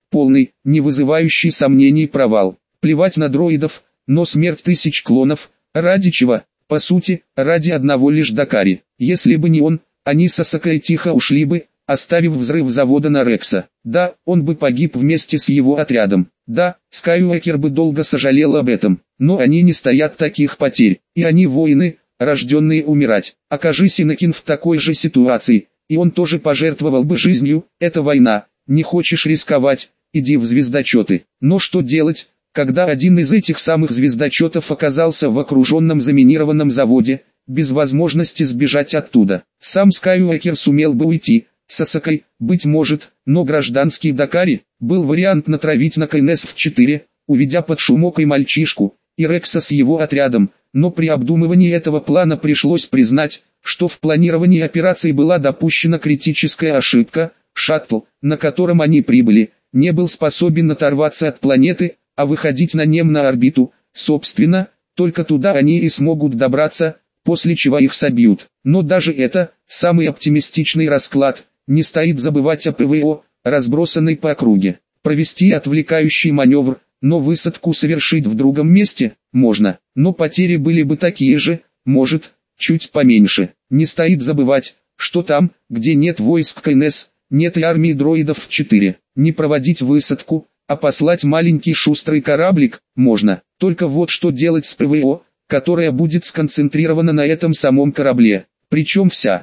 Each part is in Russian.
полный, не вызывающий сомнений провал. Плевать на дроидов, но смерть тысяч клонов, ради чего? По сути, ради одного лишь Дакари. Если бы не он, они с Асакой тихо ушли бы, оставив взрыв завода на Рекса. Да, он бы погиб вместе с его отрядом. Да, Скайуокер бы долго сожалел об этом. Но они не стоят таких потерь. И они воины, рожденные умирать. Окажись Инакин в такой же ситуации, и он тоже пожертвовал бы жизнью. Это война. Не хочешь рисковать, иди в звездочеты. Но что делать, когда один из этих самых звездочетов оказался в окруженном заминированном заводе, без возможности сбежать оттуда? Сам Скайуокер сумел бы уйти, с Асакой, быть может, но гражданский Дакари, был вариант натравить на КНС-4, уведя под шумок и мальчишку, и Рекса с его отрядом, но при обдумывании этого плана пришлось признать, что в планировании операции была допущена критическая ошибка. Шаттл, на котором они прибыли, не был способен оторваться от планеты, а выходить на нем на орбиту. Собственно, только туда они и смогут добраться, после чего их собьют. Но даже это, самый оптимистичный расклад, не стоит забывать о ПВО, разбросанной по округе. Провести отвлекающий маневр, но высадку совершить в другом месте, можно, но потери были бы такие же, может, чуть поменьше. Не стоит забывать, что там, где нет войск КНС, нет и армии дроидов 4, не проводить высадку, а послать маленький шустрый кораблик, можно. Только вот что делать с ПВО, которая будет сконцентрирована на этом самом корабле. Причем вся,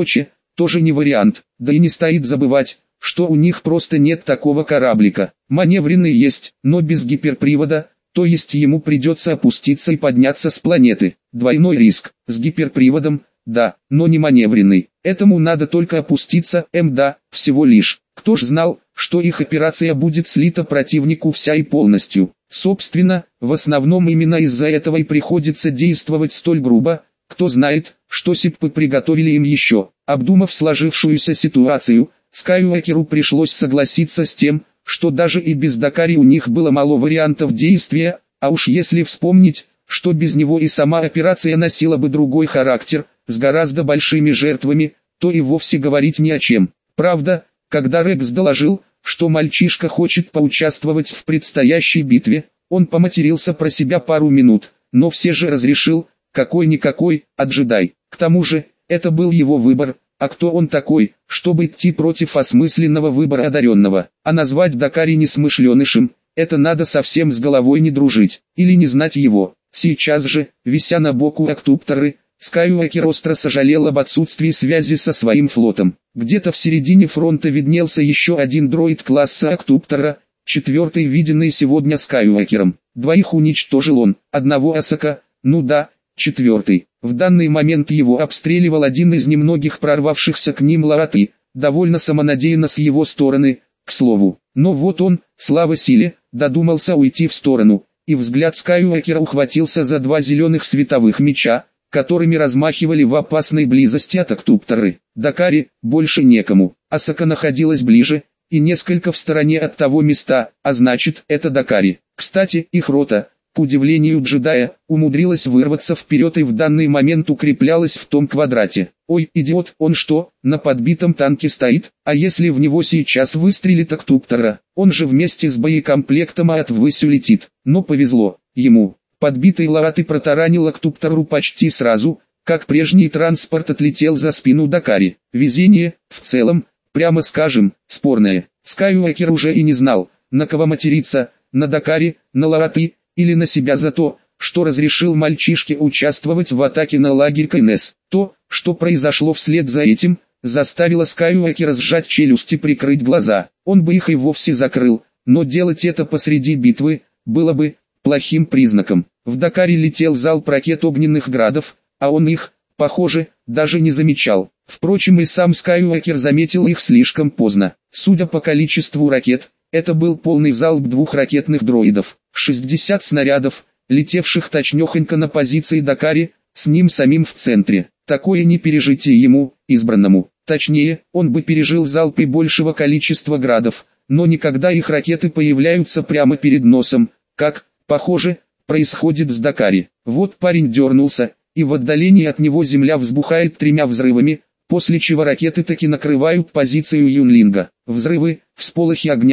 тоже не вариант. Да и не стоит забывать, что у них просто нет такого кораблика. Маневренный есть, но без гиперпривода, то есть ему придется опуститься и подняться с планеты. Двойной риск. С гиперприводом, да, но не маневренный. Этому надо только опуститься, да, всего лишь. Кто ж знал, что их операция будет слита противнику вся и полностью. Собственно, в основном именно из-за этого и приходится действовать столь грубо. Кто знает, что сиппы приготовили им еще. Обдумав сложившуюся ситуацию, Скайуокеру пришлось согласиться с тем, что даже и без Дакари у них было мало вариантов действия, а уж если вспомнить, что без него и сама операция носила бы другой характер, с гораздо большими жертвами, то и вовсе говорить не о чем. Правда, когда Рекс доложил, что мальчишка хочет поучаствовать в предстоящей битве, он поматерился про себя пару минут, но все же разрешил, какой-никакой, джедай. К тому же, это был его выбор, а кто он такой, чтобы идти против осмысленного выбора одаренного? А назвать Дакари несмышленышем, это надо совсем с головой не дружить, или не знать его. Сейчас же, вися на боку Октупторы, Скайуокер остро сожалел об отсутствии связи со своим флотом. Где-то в середине фронта виднелся еще один дроид класса Октуптора, четвертый виденный сегодня Скайуокером. Двоих уничтожил он, одного Асака, ну да, четвертый. В данный момент его обстреливал один из немногих прорвавшихся к ним Лааты, довольно самонадеянно с его стороны, к слову. Но вот он, слава силе, додумался уйти в сторону, и взгляд Скайуокера ухватился за два зеленых световых меча, которыми размахивали в опасной близости от Октупторы. Дакари больше некому. Асака находилась ближе, и несколько в стороне от того места, а значит, это Дакари. Кстати, их рота, к удивлению джедая, умудрилась вырваться вперед и в данный момент укреплялась в том квадрате. Ой, идиот, он что, на подбитом танке стоит? А если в него сейчас выстрелит Октуптора? Он же вместе с боекомплектом отвысь улетит. Но повезло ему. Подбитый Лааты протаранил Октуптору почти сразу, как прежний транспорт отлетел за спину Дакари. Везение, в целом, прямо скажем, спорное. Скайуокер уже и не знал, на кого материться, на Дакари, на Лааты, или на себя за то, что разрешил мальчишке участвовать в атаке на лагерь КНС. То, что произошло вслед за этим, заставило Скайуокера сжать челюсти и прикрыть глаза. Он бы их и вовсе закрыл, но делать это посреди битвы, было бы плохим признаком. В Дакари летел залп ракет огненных градов, а он их, похоже, даже не замечал. Впрочем, и сам Скайуокер заметил их слишком поздно. Судя по количеству ракет, это был полный залп двух ракетных дроидов. 60 снарядов, летевших точнёхонько на позиции Дакари, с ним самим в центре. Такое не пережитие ему, избранному. Точнее, он бы пережил залпы большего количества градов, но никогда их ракеты появляются прямо перед носом, как, похоже, происходит с Дакари. Вот парень дернулся, и в отдалении от него земля взбухает тремя взрывами, после чего ракеты таки накрывают позицию Юнлинга. Взрывы, всполохи огня,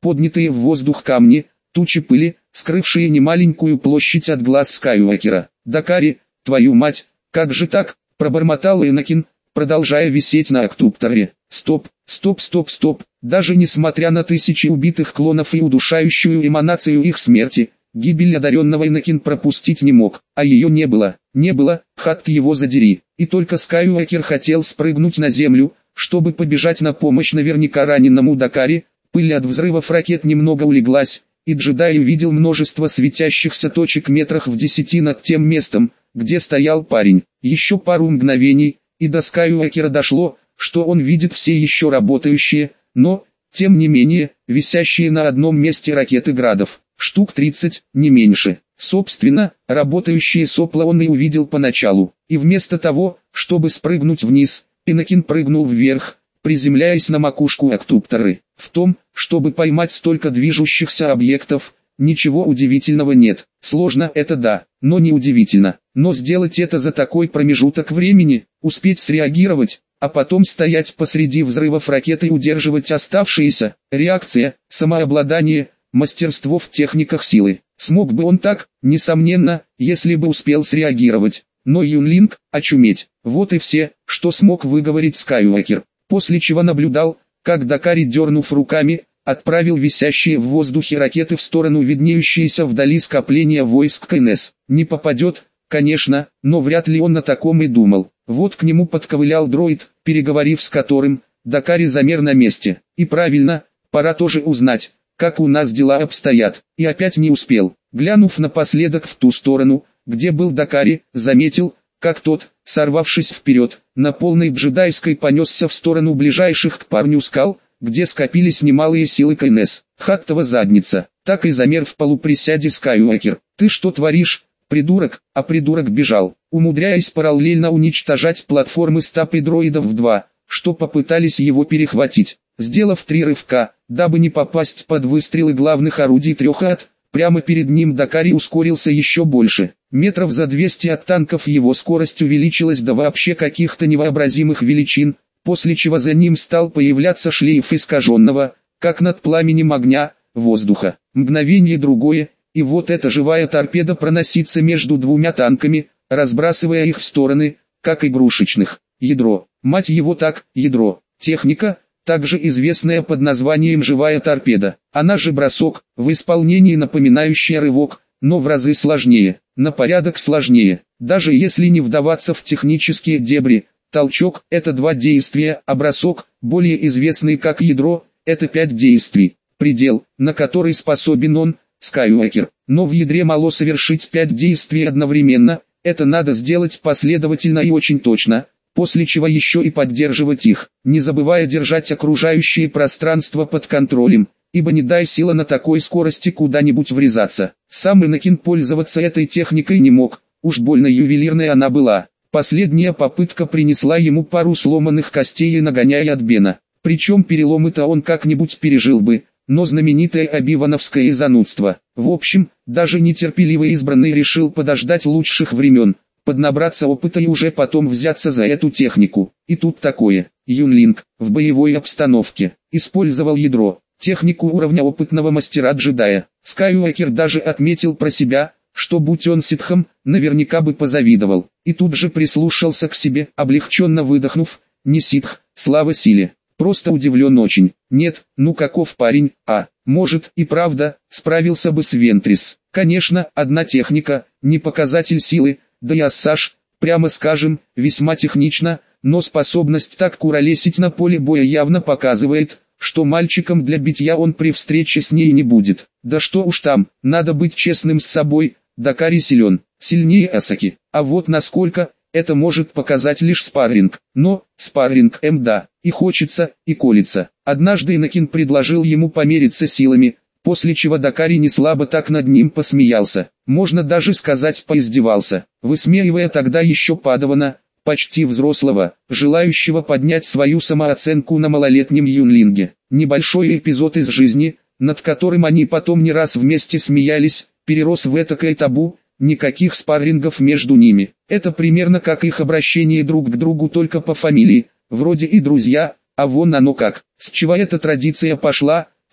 поднятые в воздух камни, тучи пыли, скрывшие немаленькую площадь от глаз Скайуокера. «Дакари, твою мать, как же так?» – пробормотал Энакин, продолжая висеть на октупторе. «Стоп, стоп, стоп, стоп!» Даже несмотря на тысячи убитых клонов и удушающую эманацию их смерти, гибель одаренного Энакин пропустить не мог, а ее не было. Не было, Хатт его задери. И только Скайуокер хотел спрыгнуть на землю, чтобы побежать на помощь наверняка раненному Дакари. Пыль от взрывов ракет немного улеглась, и джедай увидел множество светящихся точек метрах в 10 над тем местом, где стоял парень. Еще пару мгновений, и до Скайуокера дошло, что он видит все еще работающие, но, тем не менее, висящие на одном месте ракеты градов. Штук 30, не меньше. Собственно, работающие сопла он и увидел поначалу. И вместо того, чтобы спрыгнуть вниз, Энакин прыгнул вверх, приземляясь на макушку октупторы. В том, чтобы поймать столько движущихся объектов, ничего удивительного нет. Сложно это да, но не удивительно. Но сделать это за такой промежуток времени, успеть среагировать, а потом стоять посреди взрывов ракеты и удерживать оставшиеся, реакция, самообладание, мастерство в техниках силы. Смог бы он так, несомненно, если бы успел среагировать. Но Юнлинг, очуметь, вот и все, что смог выговорить Скайуокер. После чего наблюдал, как Дакари, дернув руками, отправил висящие в воздухе ракеты в сторону виднеющиеся вдали скопления войск КНС. Не попадет, конечно, но вряд ли он на таком и думал. Вот к нему подковылял дроид, переговорив с которым, Дакари замер на месте. И правильно, пора тоже узнать, как у нас дела обстоят. И опять не успел. Глянув напоследок в ту сторону, где был Дакари, заметил, как тот, сорвавшись вперед, на полной джедайской понесся в сторону ближайших к парню скал, где скопились немалые силы КНС. Хаттова задница. Так и замер в полуприсяде Скайуокер. «Ты что творишь, придурок?» А придурок бежал, умудряясь параллельно уничтожать платформы стап и дроидов в 2, что попытались его перехватить. Сделав 3 рывка, дабы не попасть под выстрелы главных орудий 3 ад, прямо перед ним Дакари ускорился еще больше. Метров за 200 от танков его скорость увеличилась до вообще каких-то невообразимых величин, после чего за ним стал появляться шлейф искаженного, как над пламенем огня, воздуха. Мгновение другое, и вот эта живая торпеда проносится между 2 танками, разбрасывая их в стороны, как игрушечных. Ядро, мать его так, ядро, техника, также известная под названием живая торпеда. Она же бросок, в исполнении напоминающая рывок, но в разы сложнее, на порядок сложнее. Даже если не вдаваться в технические дебри, толчок – это 2 действия, а бросок, более известный как ядро, это 5 действий. Предел, на который способен он, Скайуокер. Но в ядре мало совершить 5 действий одновременно, это надо сделать последовательно и очень точно, после чего еще и поддерживать их, не забывая держать окружающее пространство под контролем, ибо не дай сила на такой скорости куда-нибудь врезаться. Сам Энакин пользоваться этой техникой не мог, уж больно ювелирная она была. Последняя попытка принесла ему пару сломанных костей и нагоняя от Бена. Причем переломы-то он как-нибудь пережил бы, но знаменитое обивановское занудство. В общем, даже нетерпеливый избранный решил подождать лучших времен, поднабраться опыта и уже потом взяться за эту технику. И тут такое. Юнлинг, в боевой обстановке, использовал ядро, технику уровня опытного мастера-джедая. Скайуокер даже отметил про себя, что будь он ситхом, наверняка бы позавидовал. И тут же прислушался к себе, облегченно выдохнув, не ситх, слава силе. Просто удивлен очень. Нет, ну каков парень, может и правда, справился бы с Вентрис. Конечно, одна техника, не показатель силы, да и Ассаж, прямо скажем, весьма технично, но способность так куролесить на поле боя явно показывает, что мальчиком для битья он при встрече с ней не будет. Да что уж там, надо быть честным с собой, Дакари силен, сильнее Асаки. А вот насколько, это может показать лишь спарринг. Но, спарринг да, и хочется, и колется. Однажды Энакин предложил ему помериться силами, после чего Дакари неслабо так над ним посмеялся. Можно даже сказать поиздевался, высмеивая тогда еще Падавана, почти взрослого, желающего поднять свою самооценку на малолетнем юнлинге. Небольшой эпизод из жизни, над которым они потом не раз вместе смеялись, перерос в этакое табу, никаких спаррингов между ними. Это примерно как их обращение друг к другу только по фамилии, вроде и друзья, а вон оно как. С чего эта традиция пошла,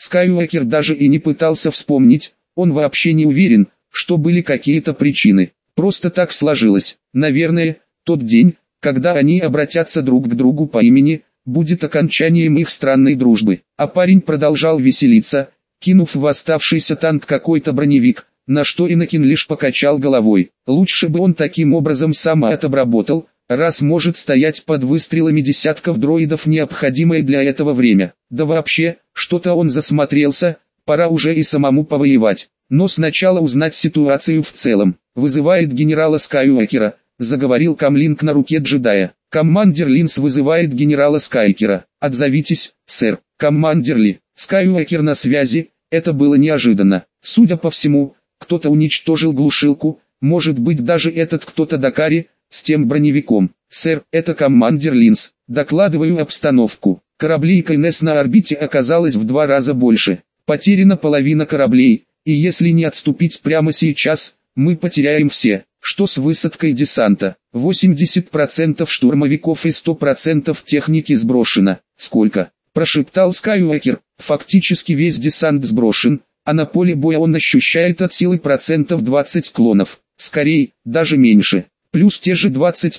Скайуокер даже и не пытался вспомнить, он вообще не уверен, что были какие-то причины. Просто так сложилось. Наверное, тот день, когда они обратятся друг к другу по имени, будет окончанием их странной дружбы. А парень продолжал веселиться, кинув в оставшийся танк какой-то броневик, на что Иннокен лишь покачал головой. Лучше бы он таким образом сам это обработал, раз может стоять под выстрелами десятков дроидов необходимое для этого время. Да вообще, что-то он засмотрелся, пора уже и самому повоевать. Но сначала узнать ситуацию в целом. Вызывает генерала Скайуокера, заговорил камлинг на руке джедая. Командир Линс вызывает генерала Скайуокера. Отзовитесь, сэр. Командир Ли. Скайуокер на связи. Это было неожиданно. Судя по всему, кто-то уничтожил глушилку, может быть даже этот кто-то Дакари, с тем броневиком. Сэр, это командир Линс. Докладываю обстановку. Кораблей КНС на орбите оказалось в 2 раза больше. Потеряна половина кораблей, и если не отступить прямо сейчас, мы потеряем все. Что с высадкой десанта? 80% штурмовиков и 100% техники сброшено. Сколько? Прошептал Скайуокер. Фактически весь десант сброшен, а на поле боя он ощущает от силы процентов 20 клонов. Скорее, даже меньше. Плюс те же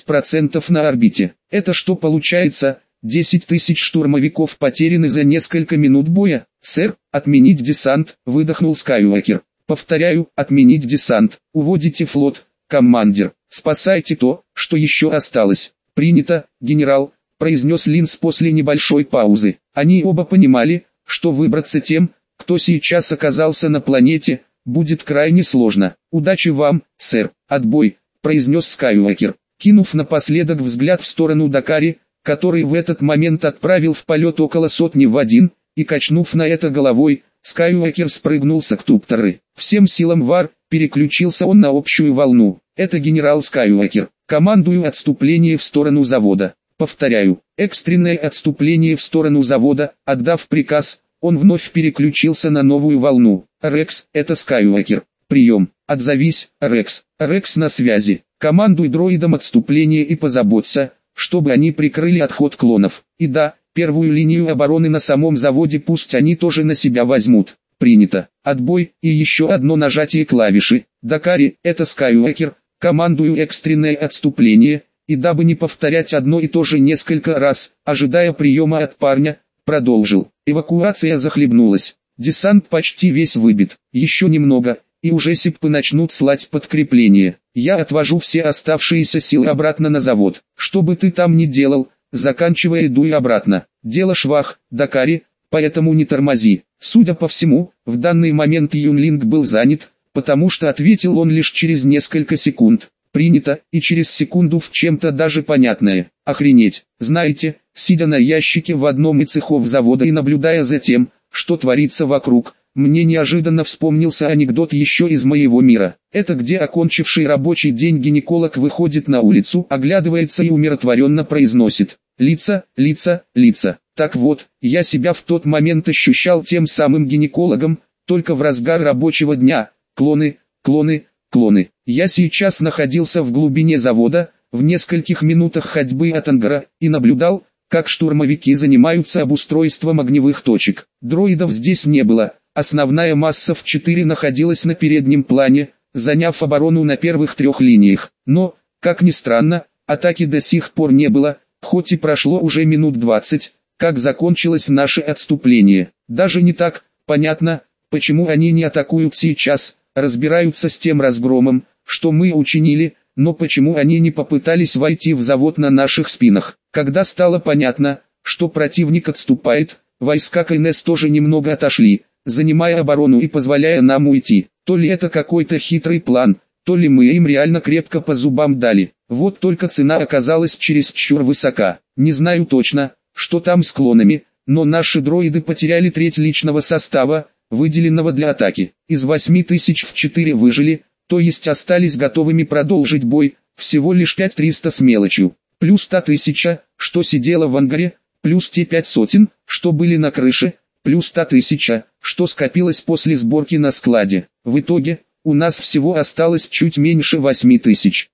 20% на орбите. Это что получается? 10 тысяч штурмовиков потеряны за несколько минут боя. Сэр, отменить десант, выдохнул Скайуокер. Повторяю, отменить десант. Уводите флот, командир. Спасайте то, что еще осталось. Принято, генерал, произнес Линс после небольшой паузы. Они оба понимали, что выбраться тем, кто сейчас оказался на планете, будет крайне сложно. Удачи вам, сэр. Отбой, произнес Скайуокер, кинув напоследок взгляд в сторону Дакари, который в этот момент отправил в полет около сотни в один, и качнув на это головой, Скайуокер спрыгнул с октупторы. Всем силам ВАР, переключился он на общую волну. Это генерал Скайуокер. Командую отступление в сторону завода. Повторяю, экстренное отступление в сторону завода. Отдав приказ, он вновь переключился на новую волну. Рекс, это Скайуокер. Прием. Отзовись, Рекс. Рекс на связи. Командуй дроидам отступление и позаботься, чтобы они прикрыли отход клонов. И да, первую линию обороны на самом заводе пусть они тоже на себя возьмут. Принято. Отбой, и еще одно нажатие клавиши. Дакари, это Скайуокер. Командую экстренное отступление, и дабы не повторять одно и то же несколько раз, ожидая приема от парня, продолжил. Эвакуация захлебнулась. Десант почти весь выбит. Еще немного, и уже сиппы начнут слать подкрепление. Я отвожу все оставшиеся силы обратно на завод. Что бы ты там ни делал, заканчивай, дуй обратно. Дело швах, Дакари, поэтому не тормози. Судя по всему, в данный момент Юнлинг был занят, потому что ответил он лишь через несколько секунд. Принято, и через секунду в чем-то даже понятное. Охренеть. Знаете, сидя на ящике в одном из цехов завода и наблюдая за тем, что творится вокруг, мне неожиданно вспомнился анекдот еще из моего мира. Это где окончивший рабочий день гинеколог выходит на улицу, оглядывается и умиротворенно произносит: «Лица, лица, лица». Так вот, я себя в тот момент ощущал тем самым гинекологом, только в разгар рабочего дня. Клоны, клоны, клоны. Я сейчас находился в глубине завода, в нескольких минутах ходьбы от ангара, и наблюдал, как штурмовики занимаются обустройством огневых точек. Дроидов здесь не было, основная масса в 4 находилась на переднем плане, заняв оборону на первых 3 линиях. Но, как ни странно, атаки до сих пор не было, хоть и прошло уже минут 20, как закончилось наше отступление. Даже не так понятно, почему они не атакуют сейчас, разбираются с тем разгромом, что мы учинили, но почему они не попытались войти в завод на наших спинах. Когда стало понятно, что противник отступает, войска КНС тоже немного отошли, занимая оборону и позволяя нам уйти. То ли это какой-то хитрый план, то ли мы им реально крепко по зубам дали. Вот только цена оказалась чересчур высока. Не знаю точно, что там с клонами, но наши дроиды потеряли треть личного состава, выделенного для атаки. Из 8000 в 4 выжили, то есть остались готовыми продолжить бой, всего лишь 5300 с мелочью. Плюс 100 тысяч, что сидело в ангаре, плюс те 5 сотен, что были на крыше, плюс 100 тысяч, что скопилось после сборки на складе. В итоге, у нас всего осталось чуть меньше 8000,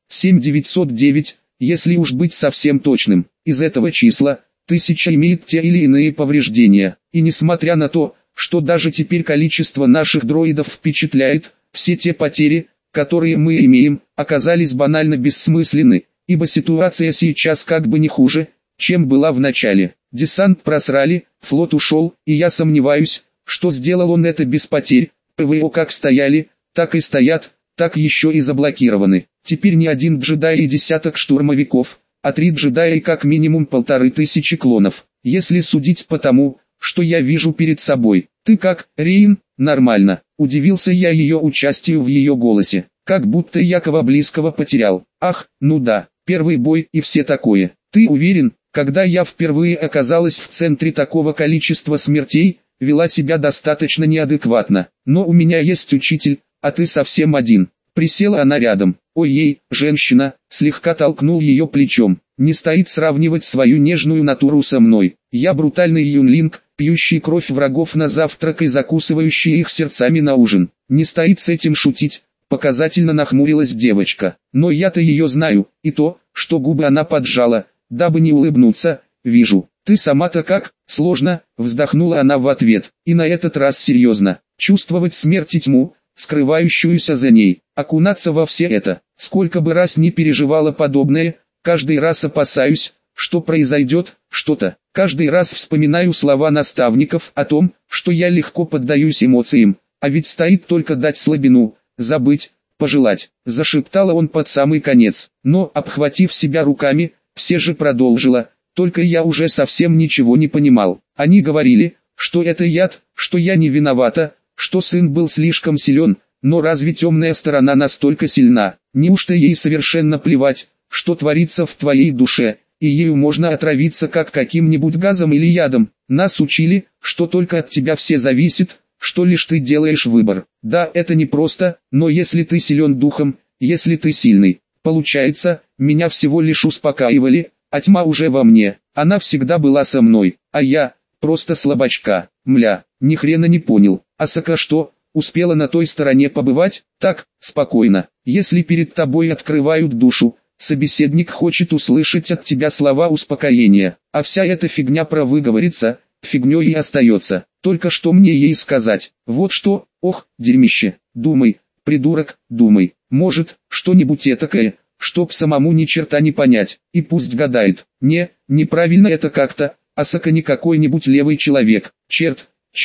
7909, если уж быть совсем точным. Из этого числа, 1000 имеет те или иные повреждения. И несмотря на то, что даже теперь количество наших дроидов впечатляет, все те потери, которые мы имеем, оказались банально бессмысленны, ибо ситуация сейчас как бы не хуже, чем была в начале. Десант просрали, флот ушел, и я сомневаюсь, что сделал он это без потерь. ПВО как стояли, так и стоят, так еще и заблокированы. Теперь не один джедай и десяток штурмовиков, а 3 джедая и как минимум 1500 клонов. Если судить по тому, что я вижу перед собой. Ты как, Рейн? Нормально. Удивился я ее участию в ее голосе. Как будто я кого близкого потерял. Ах, ну да, первый бой и все такое. Ты уверен, когда я впервые оказалась в центре такого количества смертей, вела себя достаточно неадекватно. Но у меня есть учитель, а ты совсем один. Присела она рядом. Ой-ей, женщина, слегка толкнул ее плечом. Не стоит сравнивать свою нежную натуру со мной. Я брутальный юнлинг, пьющий кровь врагов на завтрак и закусывающий их сердцами на ужин. Не стоит с этим шутить, показательно нахмурилась девочка. Но я-то ее знаю, и то, что губы она поджала, дабы не улыбнуться, вижу. Ты сама-то как? Сложно, вздохнула она в ответ. И на этот раз серьезно. Чувствовать смерть и тьму, скрывающуюся за ней, окунаться во все это. Сколько бы раз не переживала подобное, каждый раз опасаюсь, что произойдет что-то. Каждый раз вспоминаю слова наставников о том, что я легко поддаюсь эмоциям, а ведь стоит только дать слабину, забыть, пожелать. Зашептала он под самый конец, но, обхватив себя руками, все же продолжила, только я уже совсем ничего не понимал. Они говорили, что это яд, что я не виновата, что сын был слишком силен, но разве темная сторона настолько сильна? Неужто ей совершенно плевать, что творится в твоей душе, и ею можно отравиться как каким-нибудь газом или ядом? Нас учили, что только от тебя все зависит, что лишь ты делаешь выбор. Да, это непросто, но если ты силен духом, если ты сильный, получается, меня всего лишь успокаивали, а тьма уже во мне, она всегда была со мной, а я, просто слабачка, мля, ни хрена не понял. Асака что, успела на той стороне побывать? Так, спокойно, если перед тобой открывают душу, собеседник хочет услышать от тебя слова успокоения, а вся эта фигня про выговориться, фигней и остается. Только что мне ей сказать? Вот что, ох, дерьмище, думай, придурок, думай, может, что-нибудь этакое, чтоб самому ни черта не понять, и пусть гадает. Неправильно это как-то, Асака не какой-нибудь левый человек, черт,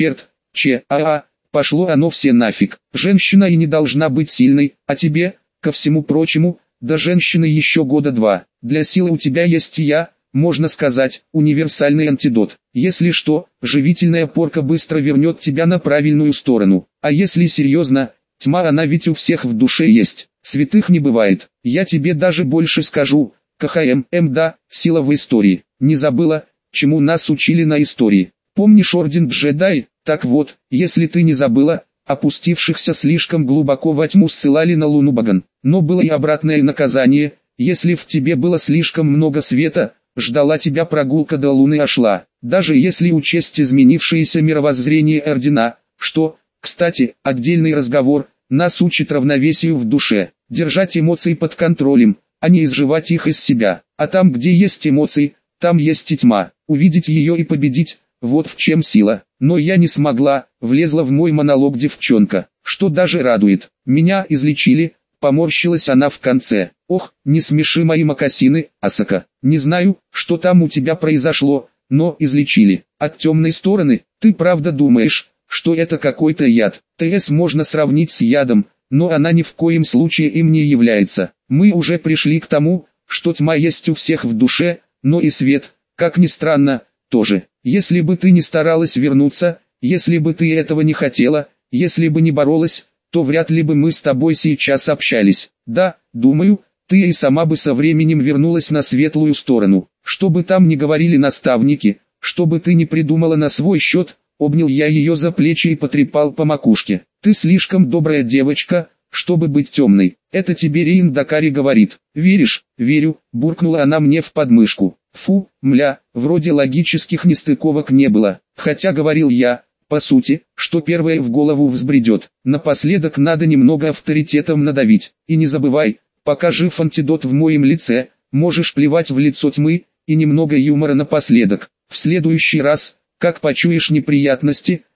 пошло оно все нафиг. Женщина и не должна быть сильной, а тебе, ко всему прочему, до женщины еще года 2. Для силы у тебя есть и я, можно сказать, универсальный антидот. Если что, живительная порка быстро вернет тебя на правильную сторону. А если серьезно, тьма она ведь у всех в душе есть. Святых не бывает. Я тебе даже больше скажу. Да, сила в истории. Не забыла, чему нас учили на истории. Помнишь орден джедай? Так вот, если ты не забыла, опустившихся слишком глубоко во тьму ссылали на Луну Баган. Но было и обратное наказание. Если в тебе было слишком много света, ждала тебя прогулка до Луны Ашла. Даже если учесть изменившееся мировоззрение ордена, что, кстати, отдельный разговор, нас учит равновесию в душе, держать эмоции под контролем, а не изживать их из себя. А там, где есть эмоции, там есть и тьма. Увидеть ее и победить, вот в чем сила. Но я не смогла, влезла в мой монолог девчонка, что даже радует. Меня излечили, поморщилась она в конце. Ох, не смеши мои мокасины, Асака. Не знаю, что там у тебя произошло, но излечили. От темной стороны, ты правда думаешь, что это какой-то яд? ТС можно сравнить с ядом, но она ни в коем случае им не является. Мы уже пришли к тому, что тьма есть у всех в душе, но и свет, как ни странно, тоже. Если бы ты не старалась вернуться, если бы ты этого не хотела, если бы не боролась, то вряд ли бы мы с тобой сейчас общались. Да, думаю, ты и сама бы со временем вернулась на светлую сторону. Что бы там ни говорили наставники, что бы ты ни придумала на свой счет, обнял я ее за плечи и потрепал по макушке. Ты слишком добрая девочка, чтобы быть темной. Это тебе Рейн Дакари говорит. Веришь? Верю, буркнула она мне в подмышку. Фу, мля, вроде логических нестыковок не было. Хотя говорил я, по сути, что первое в голову взбредет. Напоследок надо немного авторитетом надавить. И не забывай, пока жив антидот в моем лице, можешь плевать в лицо тьмы, и немного юмора напоследок. В следующий раз, как почуешь неприятности,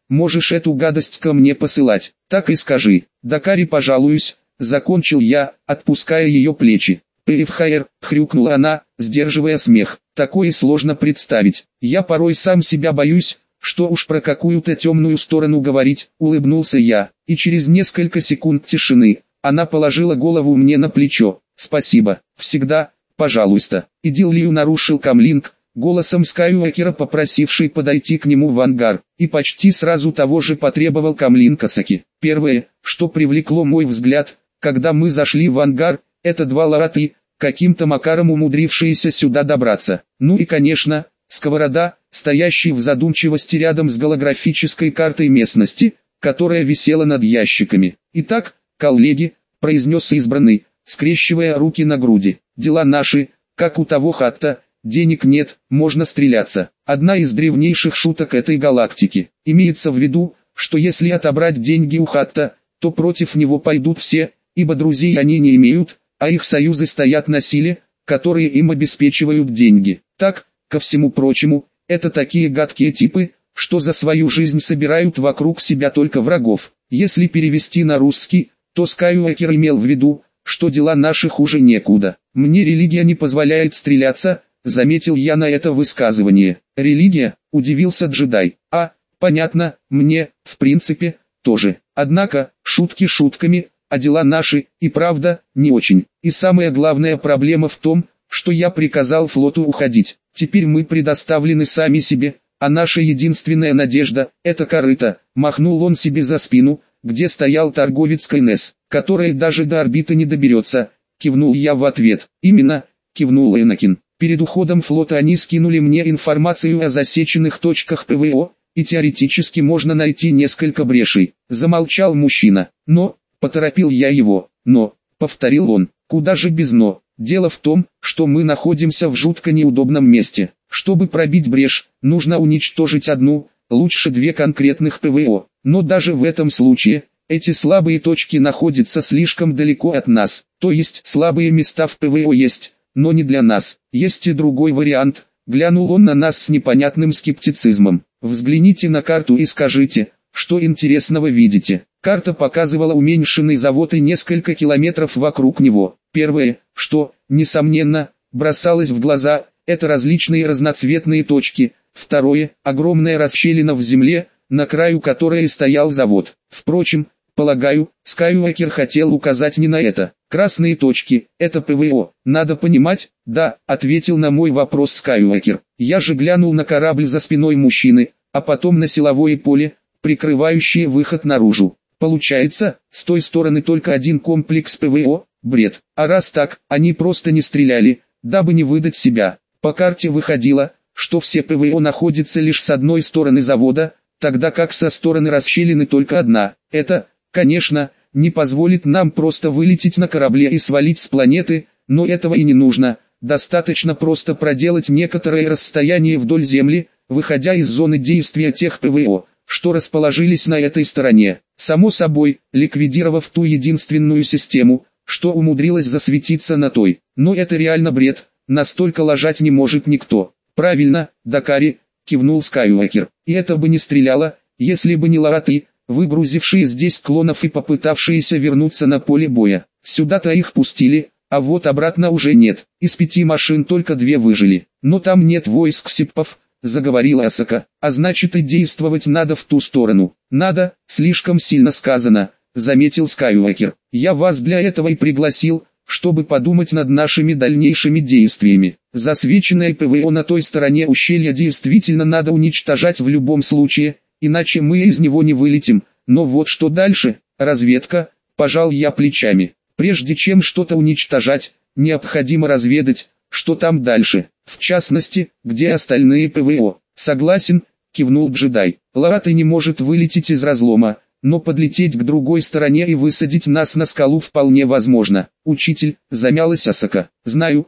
можешь эту гадость ко мне посылать. Так и скажи. Дакари пожалуюсь, закончил я, отпуская ее плечи. «ПФХР», хрюкнула она, сдерживая смех. «Такое сложно представить. Я порой сам себя боюсь, что уж про какую-то темную сторону говорить», улыбнулся я. И через несколько секунд тишины, она положила голову мне на плечо. «Спасибо, всегда, пожалуйста». Идиллию нарушил Камлинг, голосом Скайуокера, попросивший подойти к нему в ангар, и почти сразу того же потребовал Камлинг Асаки. Первое, что привлекло мой взгляд, когда мы зашли в ангар, это два лараты, каким-то макаром умудрившиеся сюда добраться. Ну и конечно, Сковорода, стоящий в задумчивости рядом с голографической картой местности, которая висела над ящиками. «Итак, коллеги», — произнес избранный, скрещивая руки на груди, — «дела наши, как у того Хатта, денег нет, можно стреляться». Одна из древнейших шуток этой галактики. Имеется в виду, что если отобрать деньги у Хатта, то против него пойдут все, ибо друзей они не имеют, а их союзы стоят на силе, которые им обеспечивают деньги. Так, ко всему прочему, это такие гадкие типы, что за свою жизнь собирают вокруг себя только врагов. Если перевести на русский, то Скайуокер имел в виду, что дела наши хуже некуда. «Мне религия не позволяет стреляться», — заметил я на это высказывание. «Религия?» — удивился джедай. «А, понятно, мне, в принципе, тоже. Однако, шутки шутками, а дела наши, и правда, не очень. И самая главная проблема в том, что я приказал флоту уходить. Теперь мы предоставлены сами себе, а наша единственная надежда – это корыто». Махнул он себе за спину, где стоял торговец Кайнес, который даже до орбиты не доберется. Кивнул я в ответ. «Именно», – кивнул Энакин. «Перед уходом флота они скинули мне информацию о засеченных точках ПВО, и теоретически можно найти несколько брешей». Замолчал мужчина. «Но», – поторопил я его, «но», – повторил он, – «куда же без «но». Дело в том, что мы находимся в жутко неудобном месте. Чтобы пробить брешь, нужно уничтожить одну, лучше две конкретных ПВО. Но даже в этом случае, эти слабые точки находятся слишком далеко от нас. То есть слабые места в ПВО есть, но не для нас. Есть и другой вариант. Глянул он на нас с непонятным скептицизмом. Взгляните на карту и скажите, что интересного видите. Карта показывала уменьшенный завод и несколько километров вокруг него. Первое, что, несомненно, бросалось в глаза, это различные разноцветные точки. Второе, огромная расщелина в земле, на краю которой стоял завод. Впрочем, полагаю, Скайуокер хотел указать не на это. Красные точки, это ПВО. Надо понимать, да, ответил на мой вопрос Скайуокер. Я же глянул на корабль за спиной мужчины, а потом на силовое поле, прикрывающее выход наружу. Получается, с той стороны только один комплекс ПВО, бред. А раз так, они просто не стреляли, дабы не выдать себя. По карте выходило, что все ПВО находятся лишь с одной стороны завода, тогда как со стороны расщелины только одна. Это, конечно, не позволит нам просто вылететь на корабле и свалить с планеты, но этого и не нужно. Достаточно просто проделать некоторое расстояние вдоль Земли, выходя из зоны действия тех ПВО, что расположились на этой стороне. Само собой, ликвидировав ту единственную систему, что умудрилась засветиться на той. Но это реально бред, настолько лажать не может никто. «Правильно, Дакари», — кивнул Скайуокер. «И это бы не стреляло, если бы не лараты, выгрузившие здесь клонов и попытавшиеся вернуться на поле боя. Сюда-то их пустили, а вот обратно уже нет. Из 5 машин только 2 выжили. Но там нет войск сиппов», — заговорила Асака. «А значит и действовать надо в ту сторону». «Надо, слишком сильно сказано», — заметил Скайуокер. «Я вас для этого и пригласил, чтобы подумать над нашими дальнейшими действиями. Засвеченное ПВО на той стороне ущелья действительно надо уничтожать в любом случае, иначе мы из него не вылетим. Но вот что дальше? Разведка», — пожал я плечами. «Прежде чем что-то уничтожать, необходимо разведать, что там дальше. В частности, где остальные ПВО». «Согласен», — кивнул джедай. «Лараты не может вылететь из разлома, но подлететь к другой стороне и высадить нас на скалу вполне возможно». «Учитель», — замялась Асака. «Знаю,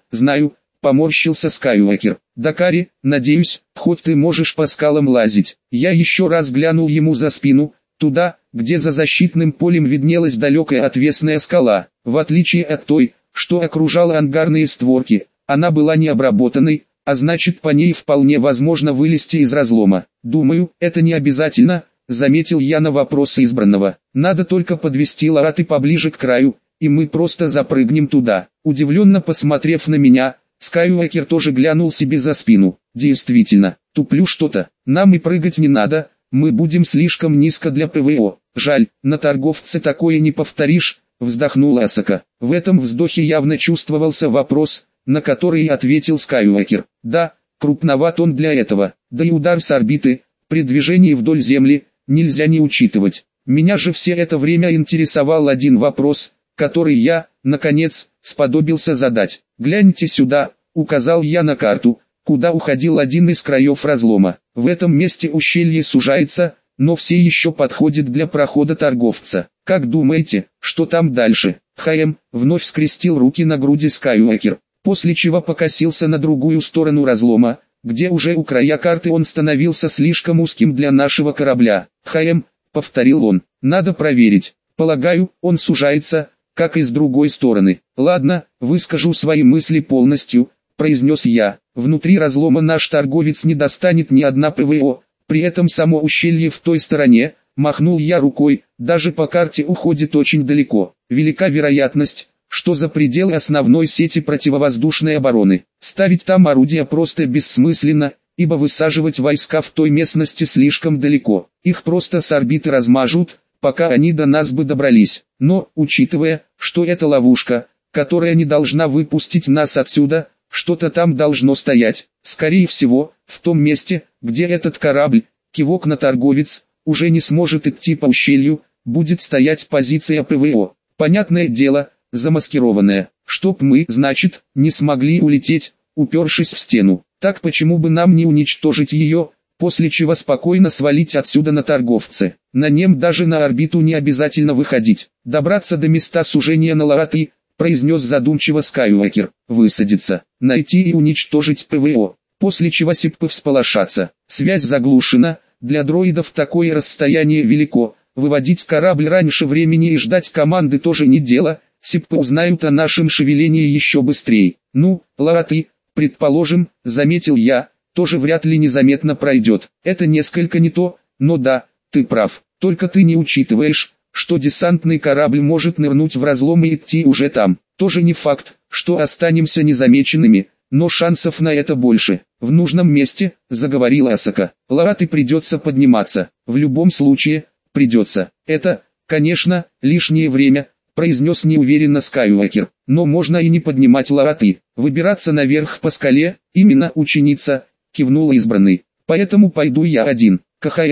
— поморщился Скайуокер. «Дакари, надеюсь, хоть ты можешь по скалам лазить». Я еще раз глянул ему за спину, туда, где за защитным полем виднелась далекая отвесная скала. В отличие от той, что окружала ангарные створки, она была не обработанной, а значит по ней вполне возможно вылезти из разлома. «Думаю, это не обязательно», — заметил я на вопрос избранного. Надо только подвести лараты поближе к краю, и мы просто запрыгнем туда. Удивленно посмотрев на меня, Скайуокер тоже глянул себе за спину. Действительно, туплю что-то. Нам и прыгать не надо, мы будем слишком низко для ПВО. Жаль, на торговце такое не повторишь, вздохнул Асака. В этом вздохе явно чувствовался вопрос, на который и ответил Скайуокер. Да, крупноват он для этого, да и удар с орбиты, при движении вдоль Земли, нельзя не учитывать. Меня же все это время интересовал один вопрос, который я, наконец, сподобился задать. «Гляньте сюда», — указал я на карту, куда уходил один из краев разлома. В этом месте ущелье сужается, но все еще подходит для прохода торговца. Как думаете, что там дальше? Вновь скрестил руки на груди Скайуокер, после чего покосился на другую сторону разлома, где уже у края карты он становился слишком узким для нашего корабля. Повторил он, надо проверить. Полагаю, он сужается, как и с другой стороны. Ладно, выскажу свои мысли полностью, произнес я. Внутри разлома наш торговец не достанет ни одна ПВО, при этом само ущелье в той стороне, махнул я рукой, даже по карте уходит очень далеко. Велика вероятность, что за пределы основной сети противовоздушной обороны. Ставить там орудия просто бессмысленно, ибо высаживать войска в той местности слишком далеко. Их просто с орбиты размажут, пока они до нас бы добрались. Но, учитывая, что это ловушка, которая не должна выпустить нас отсюда, что-то там должно стоять. Скорее всего, в том месте, где этот корабль, кивок на торговец, уже не сможет идти по ущелью, будет стоять позиция ПВО. Понятное дело, замаскированная, чтоб мы, значит, не смогли улететь, упершись в стену. Так почему бы нам не уничтожить ее, после чего спокойно свалить отсюда на торговце? На нем даже на орбиту не обязательно выходить. Добраться до места сужения на лараты, произнес задумчиво Скайуокер. Высадиться, найти и уничтожить ПВО, после чего сиппы всполошатся. Связь заглушена, для дроидов такое расстояние велико, выводить корабль раньше времени и ждать команды тоже не дело, сиппы узнают о нашем шевелении еще быстрее. Ну, лараты, предположим, заметил я, тоже вряд ли незаметно пройдет. Это несколько не то, но да, ты прав, только ты не учитываешь, что десантный корабль может нырнуть в разлом и идти уже там. Тоже не факт, что останемся незамеченными, но шансов на это больше. В нужном месте, заговорил Асака, лараты придется подниматься. В любом случае, придется. Это, конечно, лишнее время, произнес неуверенно Скайуокер. Но можно и не поднимать лараты. Выбираться наверх по скале, именно ученица, кивнула избранный. Поэтому пойду я один.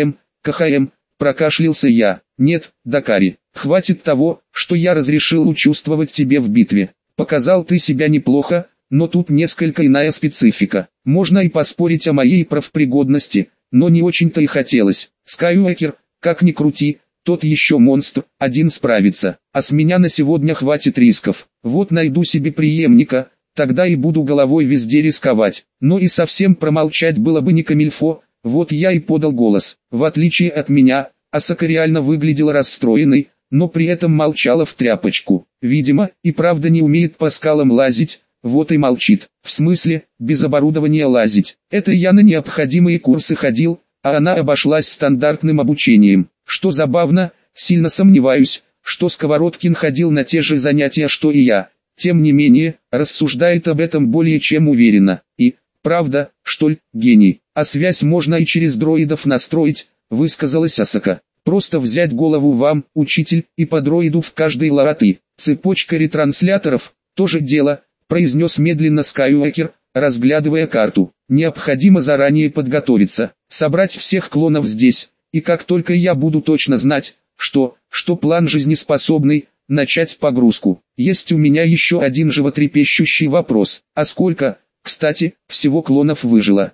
КХМ, прокашлялся я. Нет, Дакари, хватит того, что я разрешил участвовать тебе в битве. Показал ты себя неплохо, но тут несколько иная специфика. Можно и поспорить о моей профпригодности, но не очень-то и хотелось. Скайуокер, как ни крути, тот еще монстр, один справится. А с меня на сегодня хватит рисков. Вот найду себе преемника, тогда и буду головой везде рисковать. Но и совсем промолчать было бы не камильфо, вот я и подал голос. В отличие от меня, Асака реально выглядела расстроенной, но при этом молчала в тряпочку. Видимо, и правда не умеет по скалам лазить, вот и молчит. В смысле, без оборудования лазить. Это я на необходимые курсы ходил, а она обошлась стандартным обучением. Что забавно, сильно сомневаюсь, что Сковородкин ходил на те же занятия, что и я. Тем не менее, рассуждает об этом более чем уверенно. И, правда, что ли, гений. А связь можно и через дроидов настроить, высказалась Асака. Просто взять голову вам, учитель, и по дроиду в каждой лараты. Цепочка ретрансляторов, тоже дело, произнес медленно Скайуокер, разглядывая карту. Необходимо заранее подготовиться, собрать всех клонов здесь, и как только я буду точно знать, что план жизнеспособный, начать погрузку. Есть у меня еще один животрепещущий вопрос. А сколько, кстати, всего клонов выжило?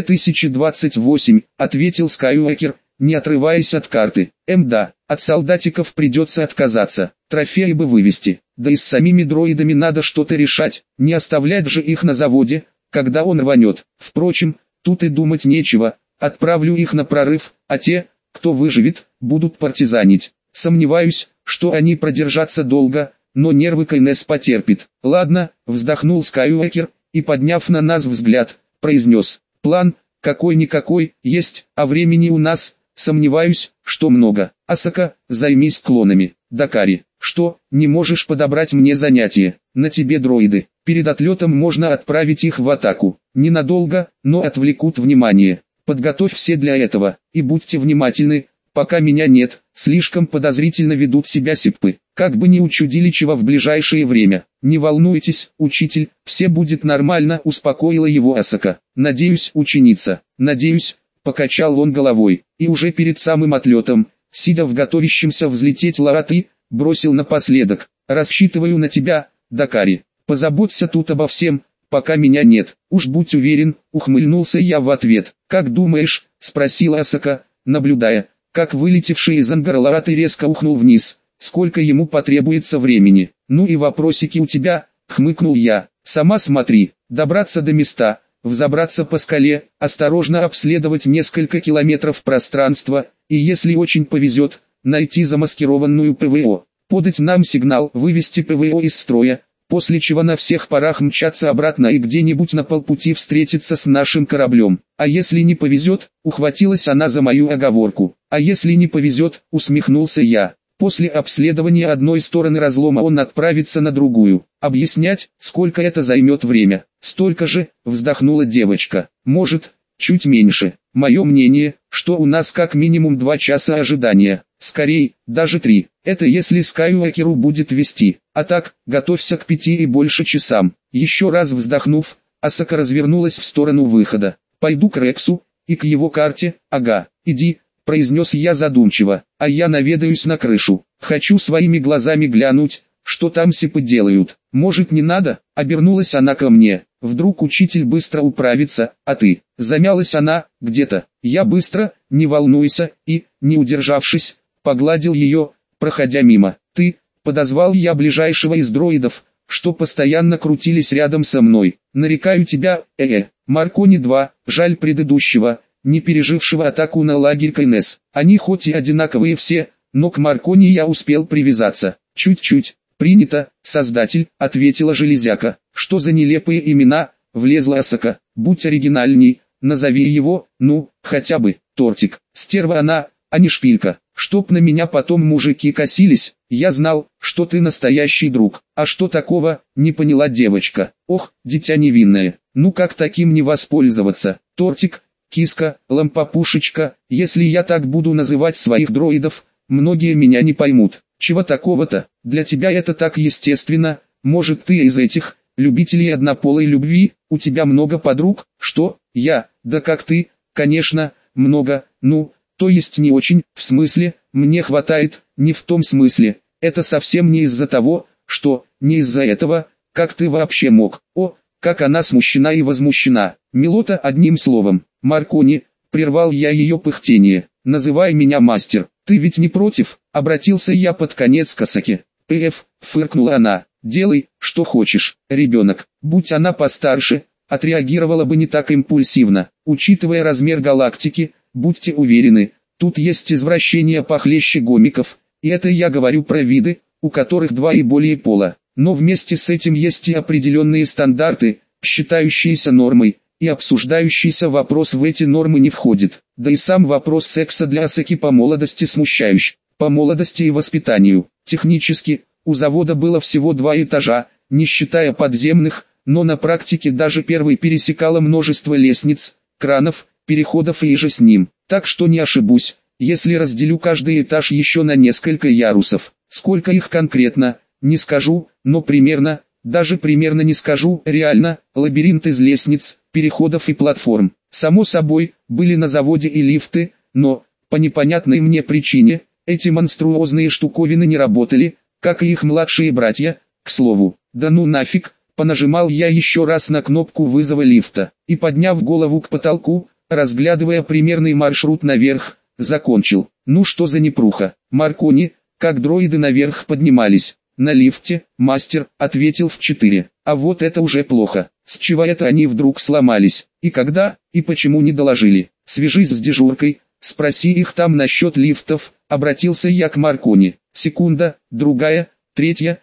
2028, ответил Скайуокер, не отрываясь от карты. Да, от солдатиков придется отказаться, трофеи бы вывести. Да и с самими дроидами надо что-то решать, не оставлять же их на заводе, когда он рванет. Впрочем, тут и думать нечего, отправлю их на прорыв, а те, кто выживет, будут партизанить. Сомневаюсь, что они продержатся долго, но нервы КНС потерпит. Ладно, вздохнул Скайуокер, и подняв на нас взгляд, произнес. План, какой-никакой, есть, а времени у нас, Сомневаюсь, что много. Асака, займись клонами. Дакари, что, не можешь подобрать мне занятие? На тебе дроиды. Перед отлетом можно отправить их в атаку. Ненадолго, но отвлекут внимание. Подготовь все для этого, и будьте внимательны, пока меня нет, слишком подозрительно ведут себя сиппы. Как бы ни учудили чего в ближайшее время. Не волнуйтесь, учитель, все будет нормально, успокоила его Асака. Надеюсь, ученица, надеюсь, покачал он головой. И уже перед самым отлетом, сидя в готовящемся взлететь Лараты, бросил напоследок: рассчитываю на тебя, Дакари. Позаботься тут обо всем, пока меня нет. Уж будь уверен, ухмыльнулся я в ответ. Как думаешь, спросила Асака, наблюдая, как вылетевший из ангара Лараты резко ухнул вниз. Сколько ему потребуется времени? Ну и вопросики у тебя, хмыкнул я. Сама смотри, добраться до места, взобраться по скале, осторожно обследовать несколько километров пространства, и если очень повезет, найти замаскированную ПВО, подать нам сигнал, вывести ПВО из строя, после чего на всех парах мчаться обратно и где-нибудь на полпути встретиться с нашим кораблем. А если не повезет, ухватилась она за мою оговорку. А если не повезет, усмехнулся я. После обследования одной стороны разлома он отправится на другую. Объяснять, сколько это займет время. Столько же, вздохнула девочка. Может, чуть меньше. Мое мнение, что у нас как минимум 2 часа ожидания. Скорей, даже 3. Это если Скайуокеру будет вести. А так, готовься к 5 и больше часам. Еще раз вздохнув, Асака развернулась в сторону выхода. Пойду к Рексу, и к его карте. Ага, иди, произнес я задумчиво, а я наведаюсь на крышу. Хочу своими глазами глянуть, что там сипы делают. Может, не надо? Обернулась она ко мне. Вдруг учитель быстро управится, а ты? Замялась она, где-то. Я быстро, не волнуйся, и, не удержавшись, погладил ее, проходя мимо. Ты, подозвал я ближайшего из дроидов, что постоянно крутились рядом со мной. Нарекаю тебя, Маркони 2, жаль предыдущего, не пережившего атаку на лагерь КНС. Они хоть и одинаковые все, но к Маркони я успел привязаться. Чуть-чуть. Принято, создатель, ответила железяка. Что за нелепые имена, влезла Асака. Будь оригинальней, назови его, ну, хотя бы, Тортик. Стерва она, а не шпилька. Чтоб на меня потом мужики косились, я знал, что ты настоящий друг. А что такого, не поняла девочка. Ох, дитя невинное, ну как таким не воспользоваться? Тортик, киска, лампопушечка, если я так буду называть своих дроидов, многие меня не поймут. Чего такого-то? Для тебя это так естественно. Может, ты из этих любителей однополой любви? У тебя много подруг? Что? Я? Да как ты? Конечно, много. Ну, то есть не очень, в смысле, мне хватает, не в том смысле. Это совсем не из-за того, что, не из-за этого, как ты вообще мог. О, как она смущена и возмущена. Милота, одним словом. Маркони, прервал я ее пыхтение. Называй меня мастер. Ты ведь не против? Обратился я под конец к Асаке. Фыркнула она. Делай, что хочешь, ребенок. Будь она постарше, отреагировала бы не так импульсивно. Учитывая размер галактики, будьте уверены, тут есть извращения похлеще гомиков, и это я говорю про виды, у которых 2 и более пола. Но вместе с этим есть и определенные стандарты, считающиеся нормой, и обсуждающийся вопрос в эти нормы не входит. Да и сам вопрос секса для Асаки по молодости смущающий. По молодости и воспитанию. Технически, у завода было всего 2 этажа, не считая подземных, но на практике даже первый пересекало множество лестниц, кранов, переходов и иже с ним. Так что не ошибусь, если разделю каждый этаж еще на несколько ярусов. Сколько их конкретно, не скажу, но примерно, даже примерно не скажу, реально, лабиринт из лестниц, переходов и платформ. Само собой, были на заводе и лифты, но, по непонятной мне причине, эти монструозные штуковины не работали, как и их младшие братья, к слову. Да ну нафиг, понажимал я еще раз на кнопку вызова лифта, и подняв голову к потолку, разглядывая примерный маршрут наверх, закончил. Ну что за непруха, Маркони, как дроиды наверх поднимались? На лифте, мастер, ответил в 4. А вот это уже плохо. С чего это они вдруг сломались? И когда, и почему не доложили? Свяжись с дежуркой, спроси их там насчет лифтов, обратился я к Маркони. Секунда, другая, 3,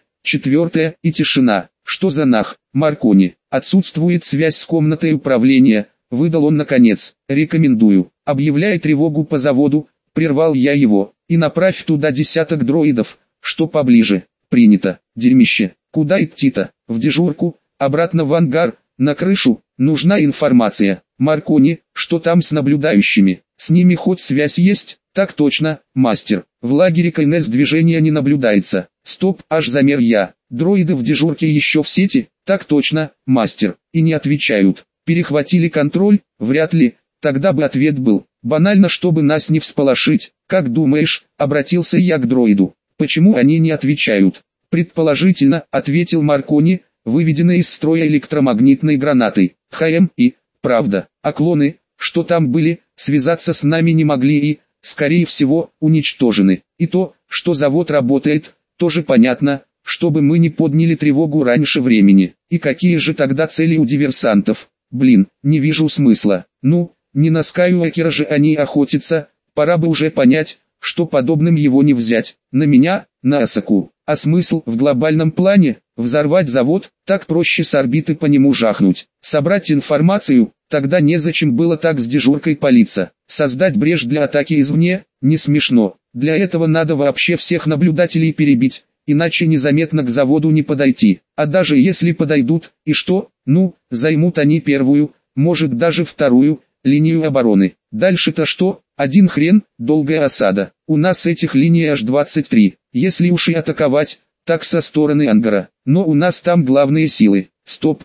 4 и тишина. Что за нах, Маркони? Отсутствует связь с комнатой управления, выдал он наконец. Рекомендую. Объявляй тревогу по заводу, прервал я его, и направь туда десяток дроидов, что поближе. Принято. Дерьмище. Куда идти-то? В дежурку, обратно в ангар, на крышу. Нужна информация. Маркони, что там с наблюдающими? С ними хоть связь есть? Так точно, мастер. В лагере КНС движения не наблюдается. Стоп, аж замер я. Дроиды в дежурке еще в сети? Так точно, мастер. И не отвечают. Перехватили контроль? Вряд ли. Тогда бы ответ был. Банально, чтобы нас не всполошить. Как думаешь, обратился я к дроиду. Почему они не отвечают? Предположительно, ответил Маркони, выведенной из строя электромагнитной гранатой. И, правда, а клоны, что там были, связаться с нами не могли и, скорее всего, уничтожены. И то, что завод работает, тоже понятно, чтобы мы не подняли тревогу раньше времени. И какие же тогда цели у диверсантов? Блин, не вижу смысла. Ну, не на Скайуокера же они охотятся, пора бы уже понять, что подобным его не взять. На меня, на Асаку. А смысл в глобальном плане? Взорвать завод, так проще с орбиты по нему жахнуть. Собрать информацию, тогда незачем было так с дежуркой палиться. Создать брешь для атаки извне, не смешно. Для этого надо вообще всех наблюдателей перебить, иначе незаметно к заводу не подойти. А даже если подойдут, и что? Ну, займут они первую, может даже вторую, линию обороны. Дальше-то что? Один хрен, долгая осада. У нас этих линий аж 23. Если уж и атаковать, так со стороны ангара. Но у нас там главные силы. Стоп.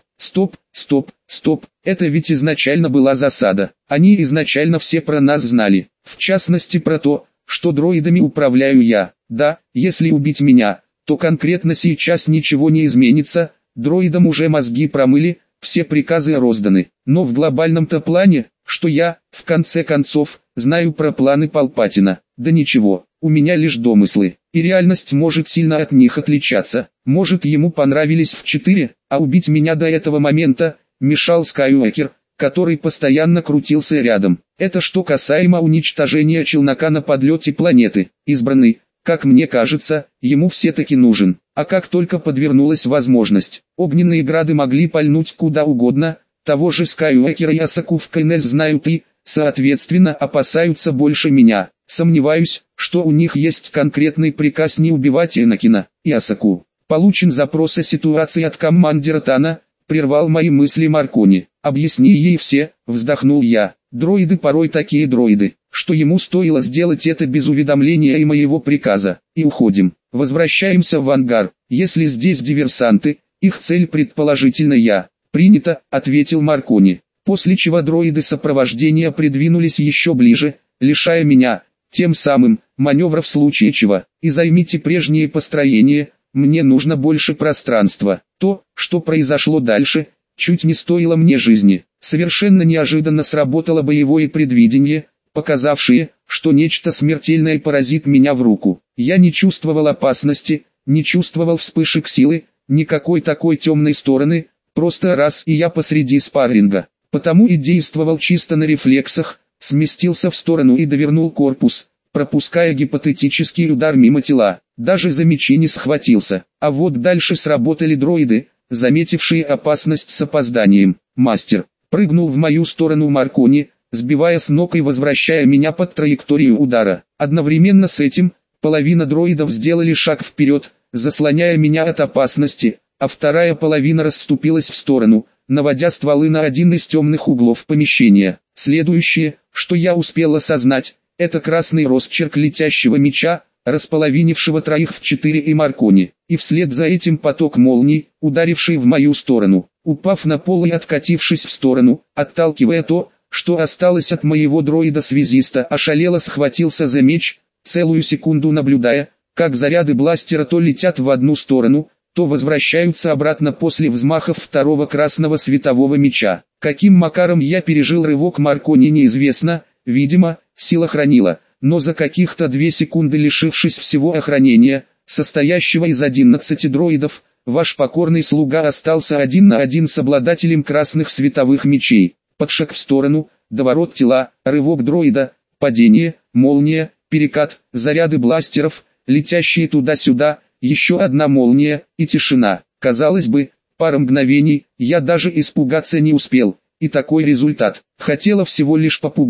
Это ведь изначально была засада. Они изначально все про нас знали. В частности про то, что дроидами управляю я. Да, если убить меня, то конкретно сейчас ничего не изменится. Дроидам уже мозги промыли, все приказы розданы. Но в глобальном-то плане, что я, в конце концов, знаю про планы Палпатина. Да ничего, у меня лишь домыслы, и реальность может сильно от них отличаться. Может, ему понравились в 4, а убить меня до этого момента мешал Скайуокер, который постоянно крутился рядом. Это что касаемо уничтожения челнока на подлете планеты. Избранный, как мне кажется, ему все-таки нужен. А как только подвернулась возможность, огненные грады могли пальнуть куда угодно. Того же Скайуокера и Асаку в КНС знают и, соответственно, опасаются больше меня. Сомневаюсь, что у них есть конкретный приказ не убивать Энакина и Асаку. Получен запрос о ситуации от командира Тана, прервал мои мысли Маркони. Объясни ей все, вздохнул я. Дроиды порой такие дроиды, что ему стоило сделать это без уведомления и моего приказа. И уходим. Возвращаемся в ангар. Если здесь диверсанты, их цель предположительно я. Принято, ответил Маркони. После чего дроиды сопровождения придвинулись еще ближе, лишая меня, тем самым, маневра в случае чего. И займите прежние построения, мне нужно больше пространства. То, что произошло дальше, чуть не стоило мне жизни. Совершенно неожиданно сработало боевое предвидение, показавшее, что нечто смертельное поразит меня в руку. Я не чувствовал опасности, не чувствовал вспышек силы, никакой такой темной стороны, просто раз и я посреди спарринга. Потому и действовал чисто на рефлексах, сместился в сторону и довернул корпус, пропуская гипотетический удар мимо тела. Даже за мечи не схватился. А вот дальше сработали дроиды, заметившие опасность с опозданием. Мастер прыгнул в мою сторону Маркони, сбивая с ног и возвращая меня под траекторию удара. Одновременно с этим, половина дроидов сделали шаг вперед, заслоняя меня от опасности, а вторая половина расступилась в сторону, наводя стволы на один из темных углов помещения. Следующее, что я успел осознать, это красный росчерк летящего меча, располовинившего троих в 4 и Маркони, и вслед за этим поток молний, ударивший в мою сторону, упав на пол и откатившись в сторону, отталкивая то, что осталось от моего дроида-связиста, ошалело схватился за меч, целую секунду наблюдая, как заряды бластера то летят в одну сторону, то возвращаются обратно после взмахов второго красного светового меча. Каким макаром я пережил рывок Маркони неизвестно, видимо, сила хранила, но за каких-то 2 секунды лишившись всего охранения, состоящего из 11 дроидов, ваш покорный слуга остался 1 на 1 с обладателем красных световых мечей. Подшаг в сторону, доворот тела, рывок дроида, падение, молния, перекат, заряды бластеров, летящие туда-сюда, еще одна молния, и тишина. Казалось бы, пара мгновений, я даже испугаться не успел, и такой результат. Хотела всего лишь попугать,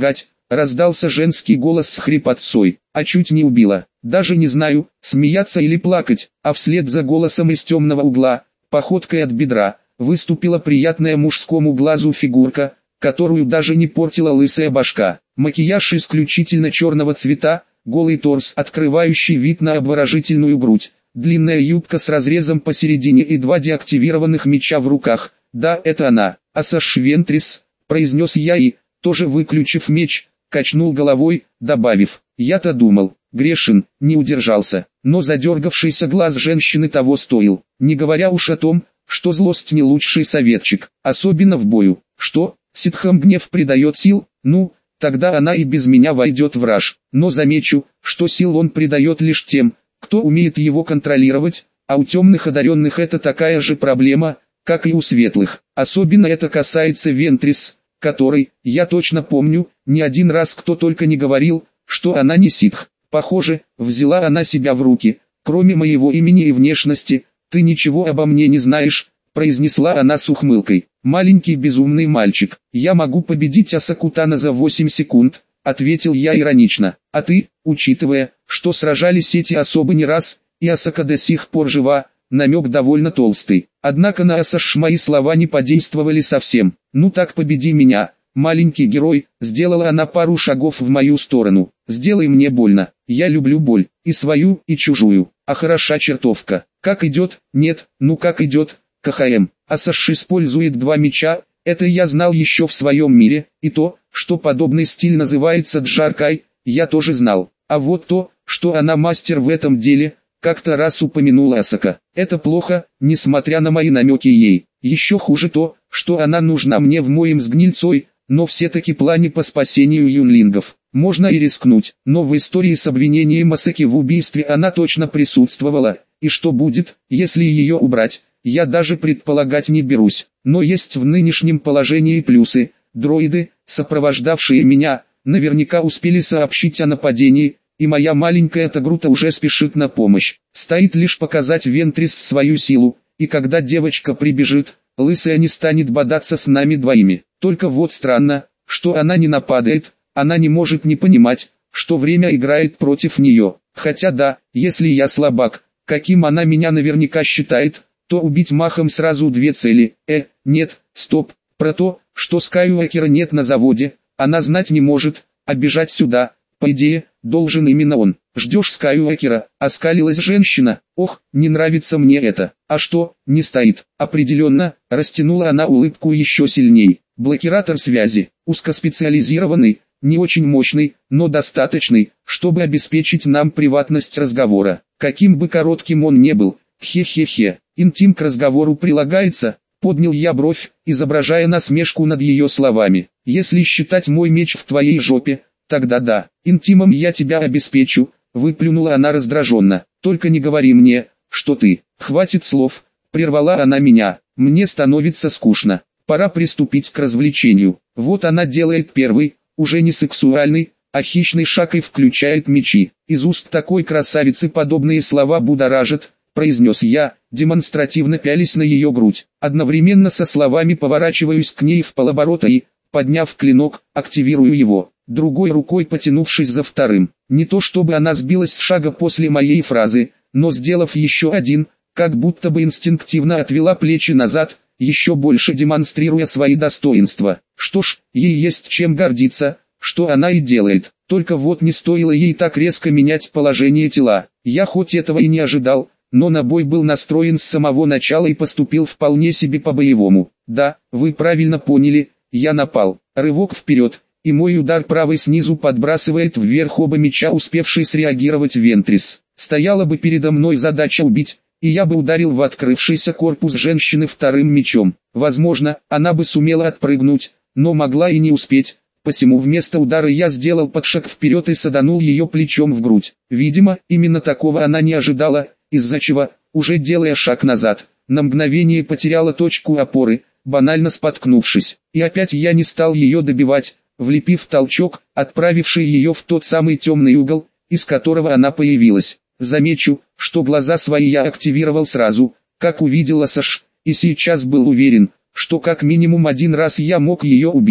раздался женский голос с хрипотцой, а чуть не убила. Даже не знаю, смеяться или плакать, а вслед за голосом из темного угла, походкой от бедра, выступила приятная мужскому глазу фигурка, которую даже не портила лысая башка. Макияж исключительно черного цвета, голый торс, открывающий вид на обворожительную грудь, длинная юбка с разрезом посередине и два деактивированных меча в руках. Да, это она, Асаш Вентрис, произнес я и, тоже выключив меч, качнул головой, добавив, я-то думал, грешен, не удержался, но задергавшийся глаз женщины того стоил, не говоря уж о том, что злость не лучший советчик, особенно в бою. Что, ситхам гнев придает сил? Ну, тогда она и без меня войдет в раж, но замечу, что сил он придает лишь тем, кто умеет его контролировать, а у темных одаренных это такая же проблема, как и у светлых. Особенно это касается Вентрис, который, я точно помню, не один раз кто только не говорил, что она не ситх. Похоже, взяла она себя в руки, кроме моего имени и внешности, ты ничего обо мне не знаешь, произнесла она с ухмылкой. Маленький безумный мальчик, я могу победить Асакутана за 8 секунд, ответил я иронично. А ты, учитывая, что сражались эти особы не раз, и Асака до сих пор жива, намек довольно толстый. Однако на Асаш мои слова не подействовали совсем. Ну так победи меня, маленький герой, сделала она пару шагов в мою сторону. Сделай мне больно, я люблю боль, и свою, и чужую. А хороша чертовка. Как идет? Нет, ну как идет? КХМ. Асаш использует два меча, это я знал еще в своем мире, и то, что подобный стиль называется джаркай, я тоже знал. А вот то, что она мастер в этом деле, как-то раз упомянула Асака. Это плохо, несмотря на мои намеки ей. Еще хуже то, что она нужна мне в моем с гнильцой, но все-таки плане по спасению юнлингов. Можно и рискнуть, но в истории с обвинением Асаки в убийстве она точно присутствовала, и что будет, если ее убрать, я даже предполагать не берусь. Но есть в нынешнем положении плюсы. Дроиды, сопровождавшие меня, наверняка успели сообщить о нападении, и моя маленькая Тагрута уже спешит на помощь. Стоит лишь показать Вентрис свою силу, и когда девочка прибежит, лысая не станет бодаться с нами двоими. Только вот странно, что она не нападает, она не может не понимать, что время играет против нее. Хотя да, если я слабак, каким она меня наверняка считает, то убить махом сразу две цели. Нет, стоп, про то, что Скайуокера нет на заводе, она знать не может, а бежать сюда, по идее, должен именно он. Ждешь Скайуокера, оскалилась женщина, ох, не нравится мне это. А что, не стоит? Определенно, растянула она улыбку еще сильней. Блокиратор связи, узкоспециализированный, не очень мощный, но достаточный, чтобы обеспечить нам приватность разговора. Каким бы коротким он не был, хе-хе-хе, интим к разговору прилагается, поднял я бровь, изображая насмешку над ее словами. Если считать мой меч в твоей жопе, тогда да, интимом я тебя обеспечу, выплюнула она раздраженно. Только не говори мне, что ты, хватит слов, прервала она меня, мне становится скучно, пора приступить к развлечению. Вот она делает первый, уже не сексуальный, а хищный шаг и включает мечи. Из уст такой красавицы подобные слова будоражат, произнес я, демонстративно пялись на ее грудь. Одновременно со словами поворачиваюсь к ней в полоборота и, подняв клинок, активирую его, другой рукой потянувшись за вторым. Не то чтобы она сбилась с шага после моей фразы, но сделав еще один, как будто бы инстинктивно отвела плечи назад, еще больше демонстрируя свои достоинства. Что ж, ей есть чем гордиться, что она и делает. Только вот не стоило ей так резко менять положение тела. Я хоть этого и не ожидал, но на бой был настроен с самого начала и поступил вполне себе по-боевому. Да, вы правильно поняли, я напал. Рывок вперед, и мой удар правой снизу подбрасывает вверх оба меча, успевший среагировать Вентрис. Стояла бы передо мной задача убить, и я бы ударил в открывшийся корпус женщины вторым мечом. Возможно, она бы сумела отпрыгнуть, но могла и не успеть. Посему вместо удара я сделал подшаг вперед и саданул ее плечом в грудь. Видимо, именно такого она не ожидала, из-за чего, уже делая шаг назад, на мгновение потеряла точку опоры, банально споткнувшись. И опять я не стал ее добивать, влепив толчок, отправивший ее в тот самый темный угол, из которого она появилась. Замечу, что глаза свои я активировал сразу, как увидел Асаш, и сейчас был уверен, что как минимум один раз я мог ее убить.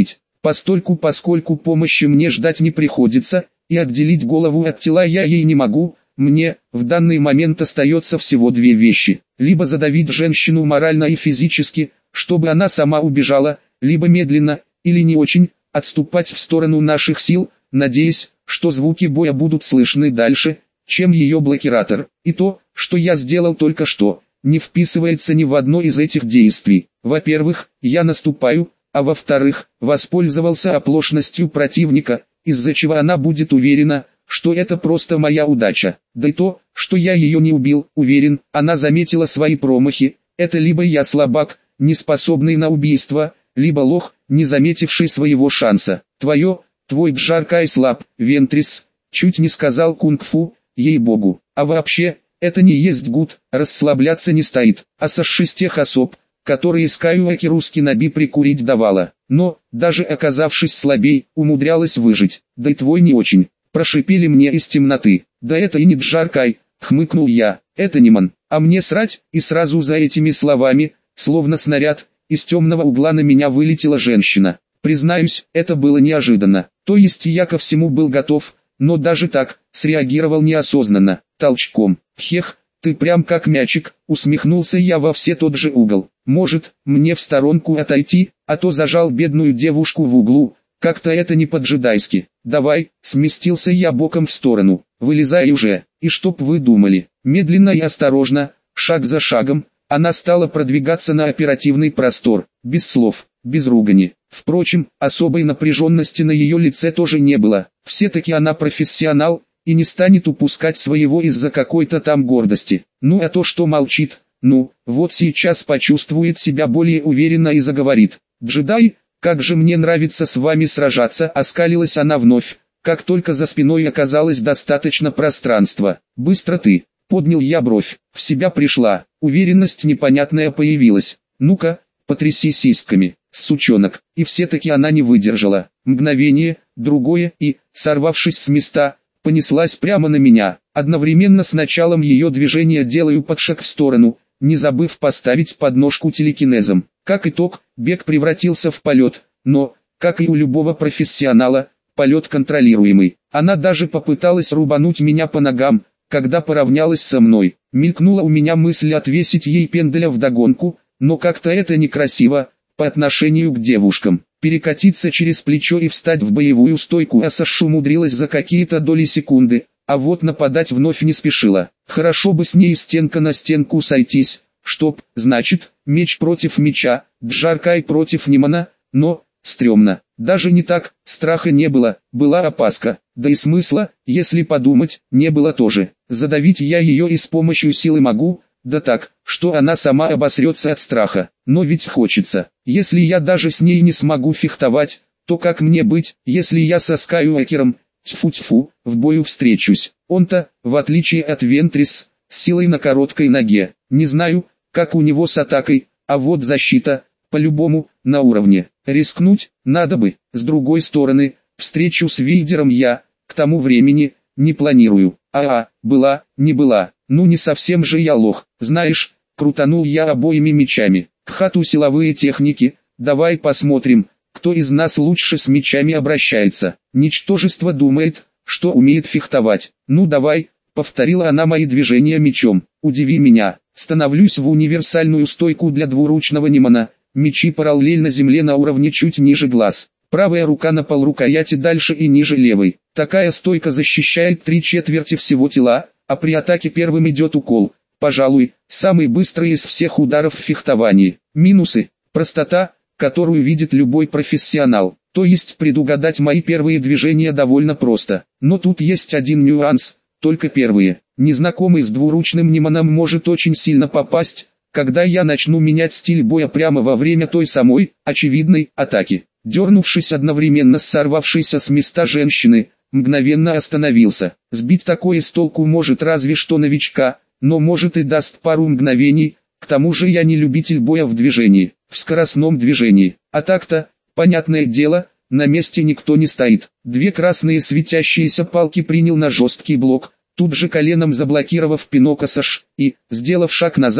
поскольку помощи мне ждать не приходится, и отделить голову от тела я ей не могу, мне в данный момент остается всего две вещи: либо задавить женщину морально и физически, чтобы она сама убежала, либо медленно, или не очень, отступать в сторону наших сил, надеясь, что звуки боя будут слышны дальше, чем ее блокиратор. И то, что я сделал только что, не вписывается ни в одно из этих действий. Во-первых, я наступаю, а во-вторых, воспользовался оплошностью противника, из-за чего она будет уверена, что это просто моя удача. Да и то, что я ее не убил, уверен, она заметила свои промахи. Это либо я слабак, не способный на убийство, либо лох, не заметивший своего шанса. Твой Джаркай слаб, Вентрис, чуть не сказал кунг-фу, ей-богу. А вообще, это не есть гуд, расслабляться не стоит. А со 6 особ, которые Скайуэкеру Скинаби прикурить давала, но, даже оказавшись слабей, умудрялась выжить. Да и твой не очень, прошипели мне из темноты. Да это и не Джаркай, хмыкнул я, это Ниман, а мне срать, и сразу за этими словами, словно снаряд, из темного угла на меня вылетела женщина. Признаюсь, это было неожиданно, то есть я ко всему был готов, но даже так, среагировал неосознанно, толчком. Хех, ты прям как мячик, усмехнулся я во все тот же угол. Может, мне в сторонку отойти, а то зажал бедную девушку в углу, как-то это не по-джедайски. Давай, сместился я боком в сторону, вылезай уже, и чтоб вы думали, медленно и осторожно, шаг за шагом, она стала продвигаться на оперативный простор, без слов, без ругани. Впрочем, особой напряженности на ее лице тоже не было, все-таки она профессионал, и не станет упускать своего из-за какой-то там гордости. Ну а то, что молчит, ну, вот сейчас почувствует себя более уверенно и заговорит. «Джедай, как же мне нравится с вами сражаться», оскалилась она вновь, как только за спиной оказалось достаточно пространства. «Быстро ты», поднял я бровь, в себя пришла, уверенность непонятная появилась. «Ну-ка, потряси сиськами, сучонок», и все-таки она не выдержала. Мгновение, другое и, сорвавшись с места, понеслась прямо на меня. Одновременно с началом ее движения делаю подшаг в сторону, не забыв поставить подножку телекинезом. Как итог, бег превратился в полет, но, как и у любого профессионала, полет контролируемый. Она даже попыталась рубануть меня по ногам, когда поравнялась со мной. Мелькнула у меня мысль отвесить ей пенделя вдогонку, но как-то это некрасиво, по отношению к девушкам. Перекатиться через плечо и встать в боевую стойку Асаш умудрилась за какие-то доли секунды, а вот нападать вновь не спешила. Хорошо бы с ней стенка на стенку сойтись, значит, меч против меча, Джаркай против Нимана, но, стрёмно. Даже не так, страха не было, была опаска, да и смысла, если подумать, не было тоже. Задавить я ее и с помощью силы могу, да так, что она сама обосрется от страха, но ведь хочется. Если я даже с ней не смогу фехтовать, то как мне быть, если я со Скайуэкером, тьфу-тьфу, в бою встречусь? Он-то, в отличие от Вентрис, с силой на короткой ноге. Не знаю, как у него с атакой, а вот защита, по-любому, на уровне. Рискнуть, надо бы. С другой стороны, встречу с Вейдером я, к тому времени, не планирую. Была, не была. Ну не совсем же я лох, знаешь, крутанул я обоими мечами. К хату силовые техники, давай посмотрим, кто из нас лучше с мечами обращается. Ничтожество думает, что умеет фехтовать. Ну давай, повторила она мои движения мечом. Удиви меня, становлюсь в универсальную стойку для двуручного Нимана. Мечи параллельно земле на уровне чуть ниже глаз. Правая рука на пол рукояти дальше и ниже левой. Такая стойка защищает 3/4 всего тела, а при атаке первым идет укол. Пожалуй, самый быстрый из всех ударов в фехтовании. Минусы. Простота, которую видит любой профессионал. То есть предугадать мои первые движения довольно просто. Но тут есть один нюанс, только первые. Незнакомый с двуручным Ниманом может очень сильно попасть, когда я начну менять стиль боя прямо во время той самой, очевидной, атаки. Дернувшись одновременно с сорвавшейся с места женщины, мгновенно остановился. Сбить такое с толку может разве что новичка, но может и даст пару мгновений. К тому же я не любитель боя в движении, в скоростном движении. А так-то, понятное дело, на месте никто не стоит. Две красные светящиеся палки принял на жесткий блок, тут же коленом заблокировав пинок Асаш, и, сделав шаг назад,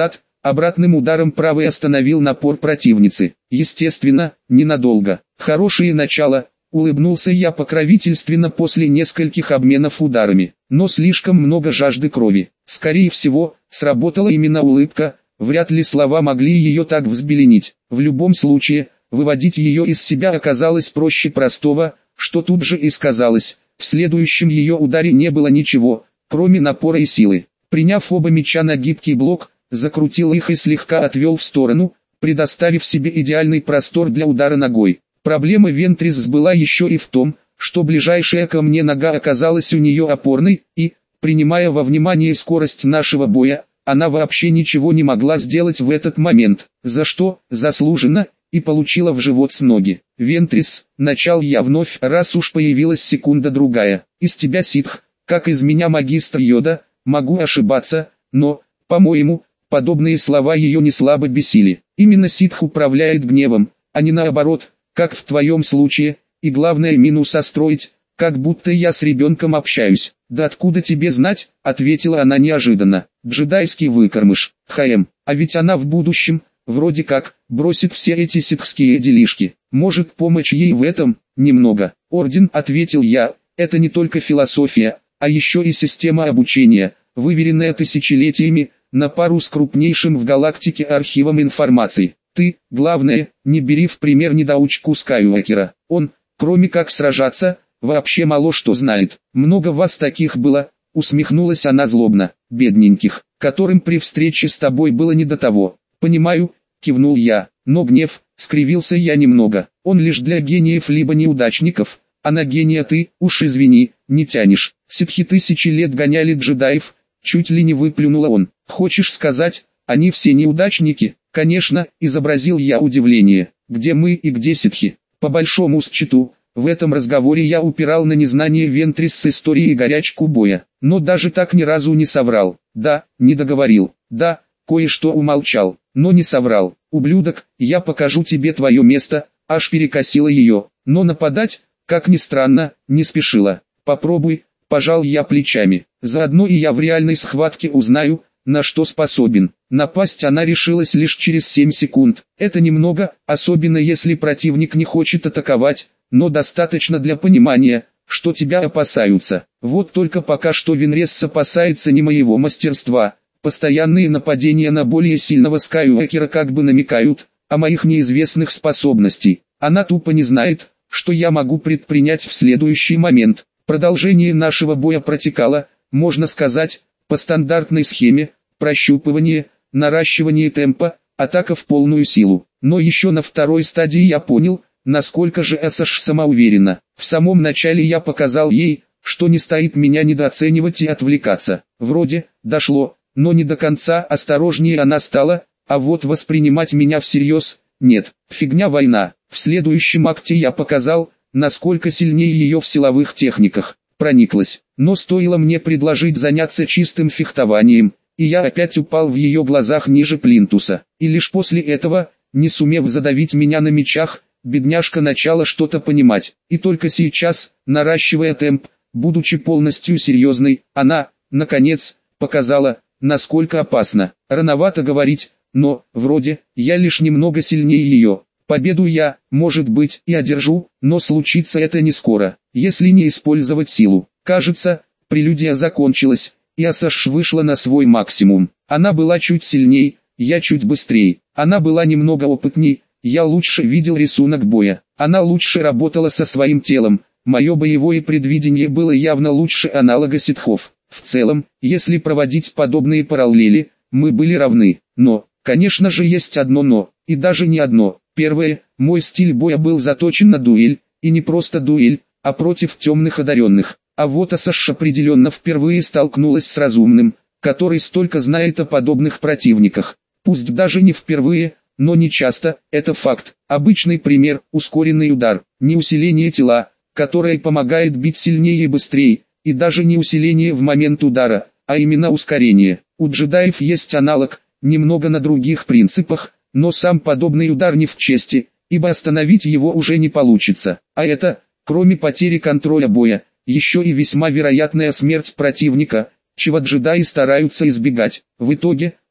Обратным ударом правый остановил напор противницы. Естественно, ненадолго. Хорошее начало, улыбнулся я покровительственно после нескольких обменов ударами. Но слишком много жажды крови. Скорее всего, сработала именно улыбка, вряд ли слова могли ее так взбеленить. В любом случае, выводить ее из себя оказалось проще простого, что тут же и сказалось. В следующем ее ударе не было ничего, кроме напора и силы. Приняв оба мяча на гибкий блок, закрутил их и слегка отвел в сторону, предоставив себе идеальный простор для удара ногой. Проблема Вентрис была еще и в том, что ближайшая ко мне нога оказалась у нее опорной, и, принимая во внимание скорость нашего боя, она вообще ничего не могла сделать в этот момент, за что, заслуженно, и получила в живот с ноги. «Вентрис», начал я вновь, раз уж появилась секунда-другая, «из тебя ситх, как из меня магистр Йода, могу ошибаться, но, по-моему, подобные слова ее не слабо бесили. Именно ситх управляет гневом, а не наоборот, как в твоем случае, и главное минус остроить, как будто я с ребенком общаюсь». «Да откуда тебе знать?» — ответила она неожиданно. «Джедайский выкормыш, ХМ, а ведь она в будущем, вроде как, бросит все эти ситхские делишки. Может, помочь ей в этом?» «Немного». «Орден», — ответил я, — «это не только философия, а еще и система обучения, выверенная тысячелетиями, на пару с крупнейшим в галактике архивом информации. Ты, главное, не бери в пример недоучку Скайуокера. Он, кроме как сражаться, вообще мало что знает. Много вас таких было», — усмехнулась она злобно, «бедненьких, которым при встрече с тобой было не до того». «Понимаю», — кивнул я, — «но гнев», — скривился я немного, — «он лишь для гениев либо неудачников, а на гения ты, уж извини, не тянешь. Ситхи тысячи лет гоняли джедаев», — чуть ли не выплюнула он. «Хочешь сказать, они все неудачники?» «Конечно», — изобразил я удивление. «Где мы и где ситхи?» По большому счету, в этом разговоре я упирал на незнание Вентрис с историей и горячку боя, но даже так ни разу не соврал. Да, не договорил. Да, кое-что умолчал, но не соврал. «Ублюдок, я покажу тебе твое место», аж перекосило ее, но нападать, как ни странно, не спешила. «Попробуй», пожал я плечами, заодно и я в реальной схватке узнаю, на что способен. Напасть она решилась лишь через 7 секунд. Это немного, особенно если противник не хочет атаковать, но достаточно для понимания, что тебя опасаются. Вот только пока что Венрес опасается не моего мастерства. Постоянные нападения на более сильного Скайуокера как бы намекают о моих неизвестных способностей. Она тупо не знает, что я могу предпринять в следующий момент. Продолжение нашего боя протекало, можно сказать, по стандартной схеме: прощупывание, наращивание темпа, атака в полную силу. Но еще на второй стадии я понял, насколько же Эсаш самоуверена. В самом начале я показал ей, что не стоит меня недооценивать и отвлекаться. Вроде дошло, но не до конца. Осторожнее она стала, а вот воспринимать меня всерьез — нет. Фигня война. В следующем акте я показал, насколько сильнее ее в силовых техниках. Прониклась. Но стоило мне предложить заняться чистым фехтованием, и я опять упал в ее глазах ниже плинтуса. И лишь после этого, не сумев задавить меня на мечах, бедняжка начала что-то понимать. И только сейчас, наращивая темп, будучи полностью серьезной, она, наконец, показала, насколько опасно. Рановато говорить, но, вроде, я лишь немного сильнее ее. Победу я, может быть, и одержу, но случится это не скоро, если не использовать силу. Кажется, прелюдия закончилась, и Асаш вышла на свой максимум. Она была чуть сильней, я чуть быстрей. Она была немного опытней, я лучше видел рисунок боя. Она лучше работала со своим телом, мое боевое предвидение было явно лучше аналога ситхов. В целом, если проводить подобные параллели, мы были равны. Но, конечно же, есть одно «но», и даже не одно. Первое, мой стиль боя был заточен на дуэль, и не просто дуэль, а против темных одаренных. А вот Асаш определенно впервые столкнулась с разумным, который столько знает о подобных противниках. Пусть даже не впервые, но не часто, это факт. Обычный пример – ускоренный удар, не усиление тела, которое помогает бить сильнее и быстрее, и даже не усиление в момент удара, а именно ускорение. У джедаев есть аналог, немного на других принципах, но сам подобный удар не в чести, ибо остановить его уже не получится. А это, кроме потери контроля боя, еще и весьма вероятная смерть противника, чего джедаи стараются избегать. В итоге,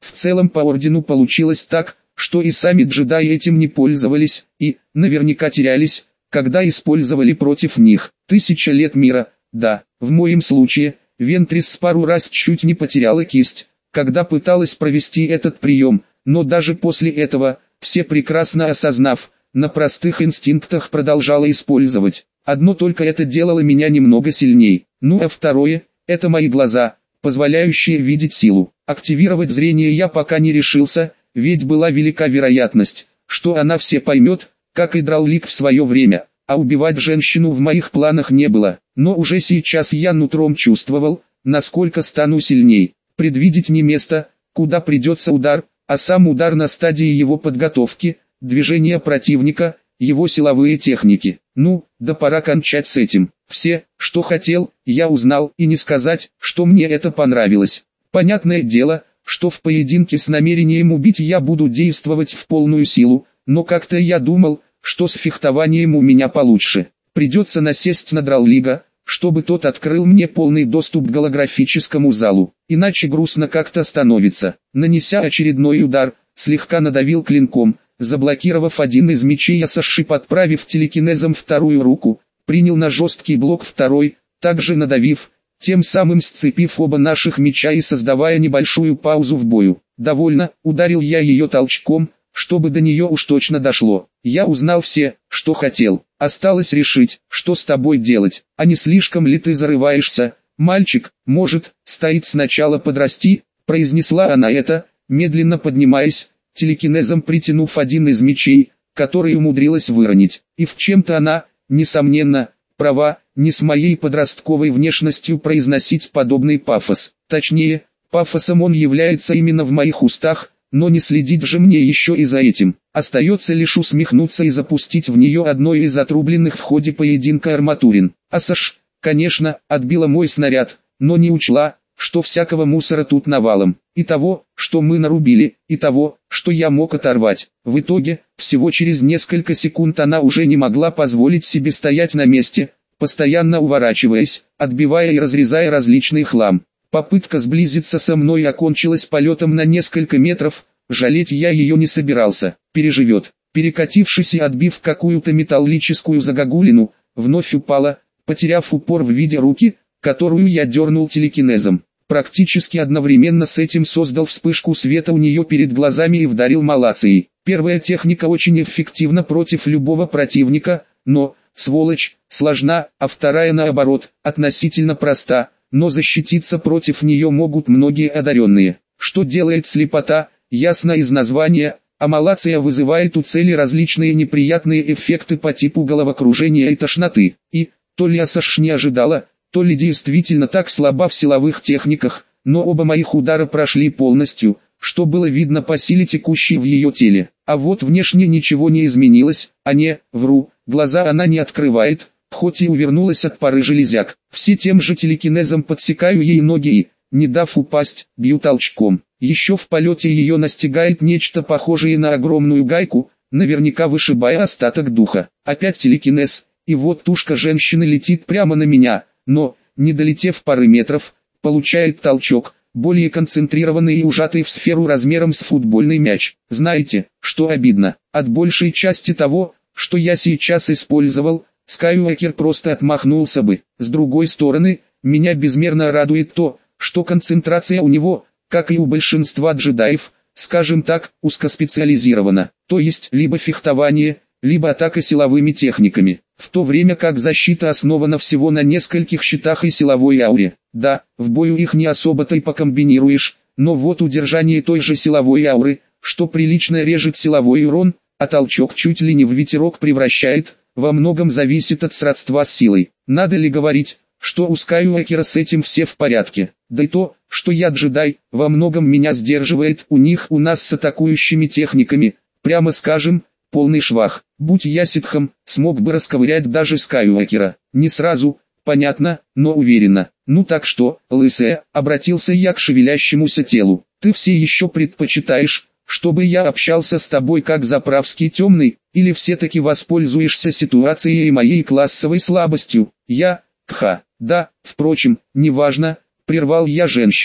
В целом по ордену получилось так, что и сами джедаи этим не пользовались, и, наверняка терялись, когда использовали против них. 1000 лет мира, да, в моем случае, Вентрис пару раз чуть не потеряла кисть, когда пыталась провести этот прием, но даже после этого, все прекрасно осознав, на простых инстинктах продолжала использовать. Одно только это делало меня немного сильней. Ну а второе, это мои глаза, позволяющие видеть силу. Активировать зрение я пока не решился, ведь была велика вероятность, что она все поймет, как и Драллик в свое время, а убивать женщину в моих планах не было. Но уже сейчас я нутром чувствовал, насколько стану сильней. Предвидеть не место, куда придется удар, а сам удар на стадии его подготовки, движения противника, его силовые техники. Ну, да пора кончать с этим. Все, что хотел, я узнал, и не сказать, что мне это понравилось. Понятное дело, что в поединке с намерением убить я буду действовать в полную силу, но как-то я думал, что с фехтованием у меня получше. Придется насесть на Драллига, чтобы тот открыл мне полный доступ к голографическому залу, иначе грустно как-то становится. Нанеся очередной удар, слегка надавил клинком, заблокировав один из мечей, я сошиб, подправив телекинезом вторую руку, принял на жесткий блок второй, также надавив, тем самым сцепив оба наших меча и создавая небольшую паузу в бою. Довольно, ударил я ее толчком, чтобы до нее уж точно дошло. Я узнал все, что хотел. Осталось решить, что с тобой делать. А не слишком ли ты зарываешься, мальчик? Может, стоит сначала подрасти, произнесла она это, медленно поднимаясь, телекинезом притянув один из мечей, который умудрилась выронить. И в чем-то она, несомненно, права, не с моей подростковой внешностью произносить подобный пафос. Точнее, пафосом он является именно в моих устах, но не следить же мне еще и за этим. Остается лишь усмехнуться и запустить в нее одной из отрубленных в ходе поединка арматурин. Асаш, конечно, отбила мой снаряд, но не учла, что всякого мусора тут навалом. И того, что мы нарубили, и того, что я мог оторвать. В итоге, всего через несколько секунд она уже не могла позволить себе стоять на месте, постоянно уворачиваясь, отбивая и разрезая различный хлам. Попытка сблизиться со мной окончилась полетом на несколько метров, жалеть я ее не собирался, переживет. Перекатившись и отбив какую-то металлическую загогулину, вновь упала, потеряв упор в виде руки, которую я дернул телекинезом. Практически одновременно с этим создал вспышку света у нее перед глазами и вдарил малацией. Первая техника очень эффективна против любого противника, но, сволочь, сложна, а вторая наоборот, относительно проста. Но защититься против нее могут многие одаренные. Что делает слепота, ясно из названия, а малация вызывает у цели различные неприятные эффекты по типу головокружения и тошноты. И, то ли Асаш не ожидала, то ли действительно так слаба в силовых техниках, но оба моих удара прошли полностью, что было видно по силе текущей в ее теле. А вот внешне ничего не изменилось, вру, глаза она не открывает, хоть и увернулась от пары железяк. Все тем же телекинезом подсекаю ей ноги и, не дав упасть, бью толчком. Еще в полете ее настигает нечто похожее на огромную гайку, наверняка вышибая остаток духа. Опять телекинез, и вот тушка женщины летит прямо на меня, но, не долетев пары метров, получает толчок, более концентрированный и ужатый в сферу размером с футбольный мяч. Знаете, что обидно? От большей части того, что я сейчас использовал, Скайуокер просто отмахнулся бы. С другой стороны, меня безмерно радует то, что концентрация у него, как и у большинства джедаев, скажем так, узкоспециализирована. То есть, либо фехтование, либо атака силовыми техниками. В то время как защита основана всего на нескольких щитах и силовой ауре. Да, в бою их не особо-то и покомбинируешь, но вот удержание той же силовой ауры, что прилично режет силовой урон, а толчок чуть ли не в ветерок превращает, во многом зависит от сродства с силой. Надо ли говорить, что у Скайуокера с этим все в порядке? Да и то, что я джедай, во многом меня сдерживает. У нас с атакующими техниками, прямо скажем, полный швах. Будь я ситхом, смог бы расковырять даже Скайуокера. Не сразу, понятно, но уверенно. Ну так что, лысая, обратился я к шевелящемуся телу. Ты все еще предпочитаешь, чтобы я общался с тобой как заправский темный, или все-таки воспользуешься ситуацией и моей классовой слабостью? Да, впрочем, неважно, прервал я женщину.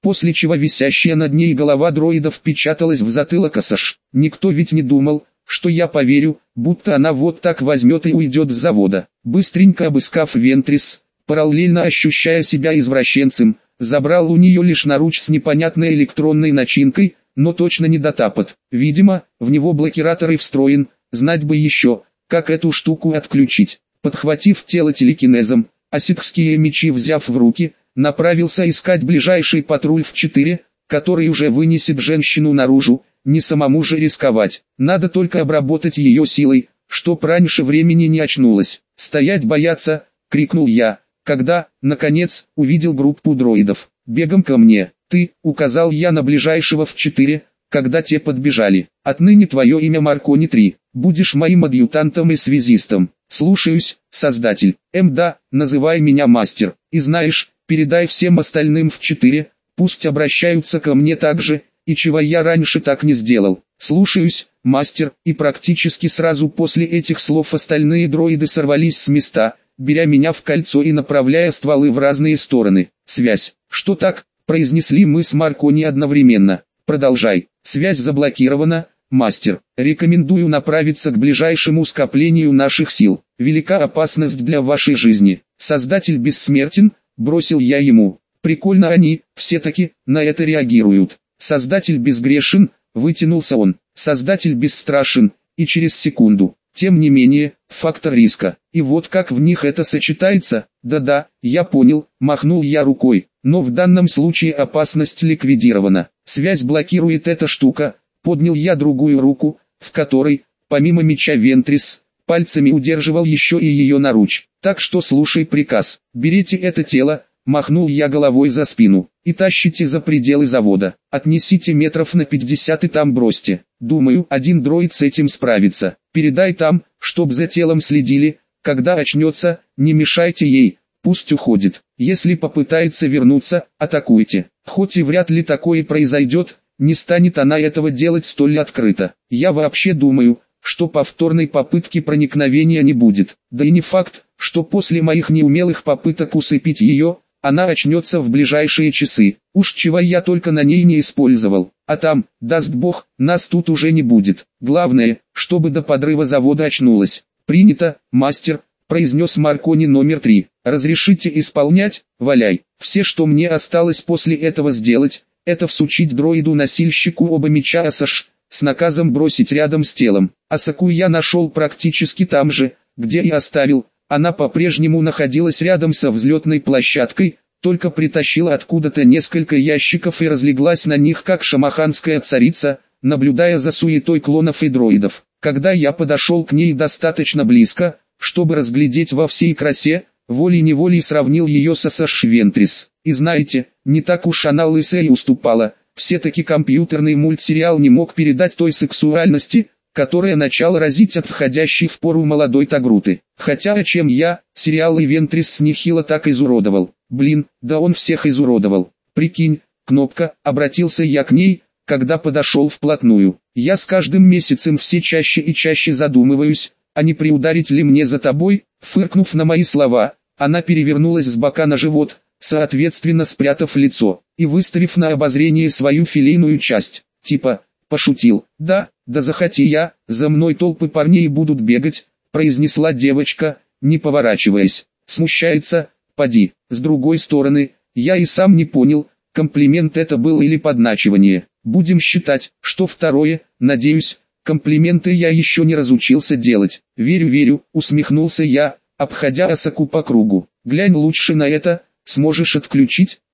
после чего висящая над ней голова дроида впечаталась в затылок Асаш. Никто ведь не думал, что я поверю, будто она вот так возьмет и уйдет с завода. Быстренько обыскав Вентрис, параллельно ощущая себя извращенцем, забрал у нее лишь наруч с непонятной электронной начинкой, но точно не дотапот. Видимо, в него блокиратор и встроен, знать бы еще, как эту штуку отключить. Подхватив тело телекинезом, асикские мечи взяв в руки, направился искать ближайший патруль в 4, который уже вынесет женщину наружу, не самому же рисковать. Надо только обработать ее силой, чтоб раньше времени не очнулась. «Стоять бояться!» — крикнул я, когда, наконец, увидел группу дроидов. «Бегом ко мне!» «Ты», — указал я на ближайшего в 4, когда те подбежали. «Отныне твое имя Маркони-3. Будешь моим адъютантом и связистом». «Слушаюсь, Создатель». Да, называй меня Мастер. И знаешь, передай всем остальным в 4, пусть обращаются ко мне так же, и чего я раньше так не сделал». «Слушаюсь, Мастер». И практически сразу после этих слов остальные дроиды сорвались с места, беря меня в кольцо и направляя стволы в разные стороны. «Связь». «Что так?» — произнесли мы с Маркони одновременно. «Продолжай». «Связь заблокирована, Мастер. Рекомендую направиться к ближайшему скоплению наших сил. Велика опасность для вашей жизни. Создатель бессмертен», — бросил я ему. «Прикольно они, все-таки, на это реагируют». «Создатель безгрешен», — вытянулся он. «Создатель бесстрашен», и через секунду. Тем не менее, фактор риска. И вот как в них это сочетается. Да-да, я понял, махнул я рукой. Но в данном случае опасность ликвидирована. Связь блокирует эта штука. Поднял я другую руку, в которой, помимо меча Вентрис, пальцами удерживал еще и ее наруч. Так что слушай приказ. Берите это тело, махнул я головой за спину, и тащите за пределы завода. Отнесите метров на 50 и там бросьте. Думаю, один дроид с этим справится. Передай там, чтоб за телом следили. Когда очнется, не мешайте ей, пусть уходит. Если попытается вернуться, атакуйте. Хоть и вряд ли такое произойдет, не станет она этого делать столь открыто. Я вообще думаю, что повторной попытки проникновения не будет. Да и не факт, что после моих неумелых попыток усыпить ее, она очнется в ближайшие часы. Уж чего я только на ней не использовал. А там, даст бог, нас тут уже не будет. Главное, чтобы до подрыва завода очнулась. «Принято, Мастер», — произнес Маркони номер 3. «Разрешите исполнять? Валяй». Все, что мне осталось после этого сделать, это всучить дроиду-носильщику оба меча Асаш, с наказом бросить рядом с телом. Асаку я нашел практически там же, где и оставил. Она по-прежнему находилась рядом со взлетной площадкой, только притащила откуда-то несколько ящиков и разлеглась на них как шамаханская царица, наблюдая за суетой клонов и дроидов. Когда я подошел к ней достаточно близко, чтобы разглядеть во всей красе, волей-неволей сравнил ее с Асаш Вентрис. И знаете, не так уж она лысая и уступала, все-таки компьютерный мультсериал не мог передать той сексуальности, которая начала разить от входящей в пору молодой Тагруты. Хотя чем я, сериал и Вентрис нехило так изуродовал. Блин, да он всех изуродовал. Прикинь, Кнопка, обратился я к ней, когда подошел вплотную. Я с каждым месяцем все чаще и чаще задумываюсь, а не приударить ли мне за тобой. Фыркнув на мои слова, она перевернулась с бока на живот, соответственно спрятав лицо, и выставив на обозрение свою филейную часть. Типа, пошутил. Да захоти я, за мной толпы парней будут бегать, произнесла девочка, не поворачиваясь. Смущается, поди. С другой стороны, я и сам не понял, комплимент это был или подначивание. Будем считать, что второе. Надеюсь, комплименты я еще не разучился делать. Верю, усмехнулся я, обходя Асаку по кругу. Глянь лучше на это, сможешь отключить?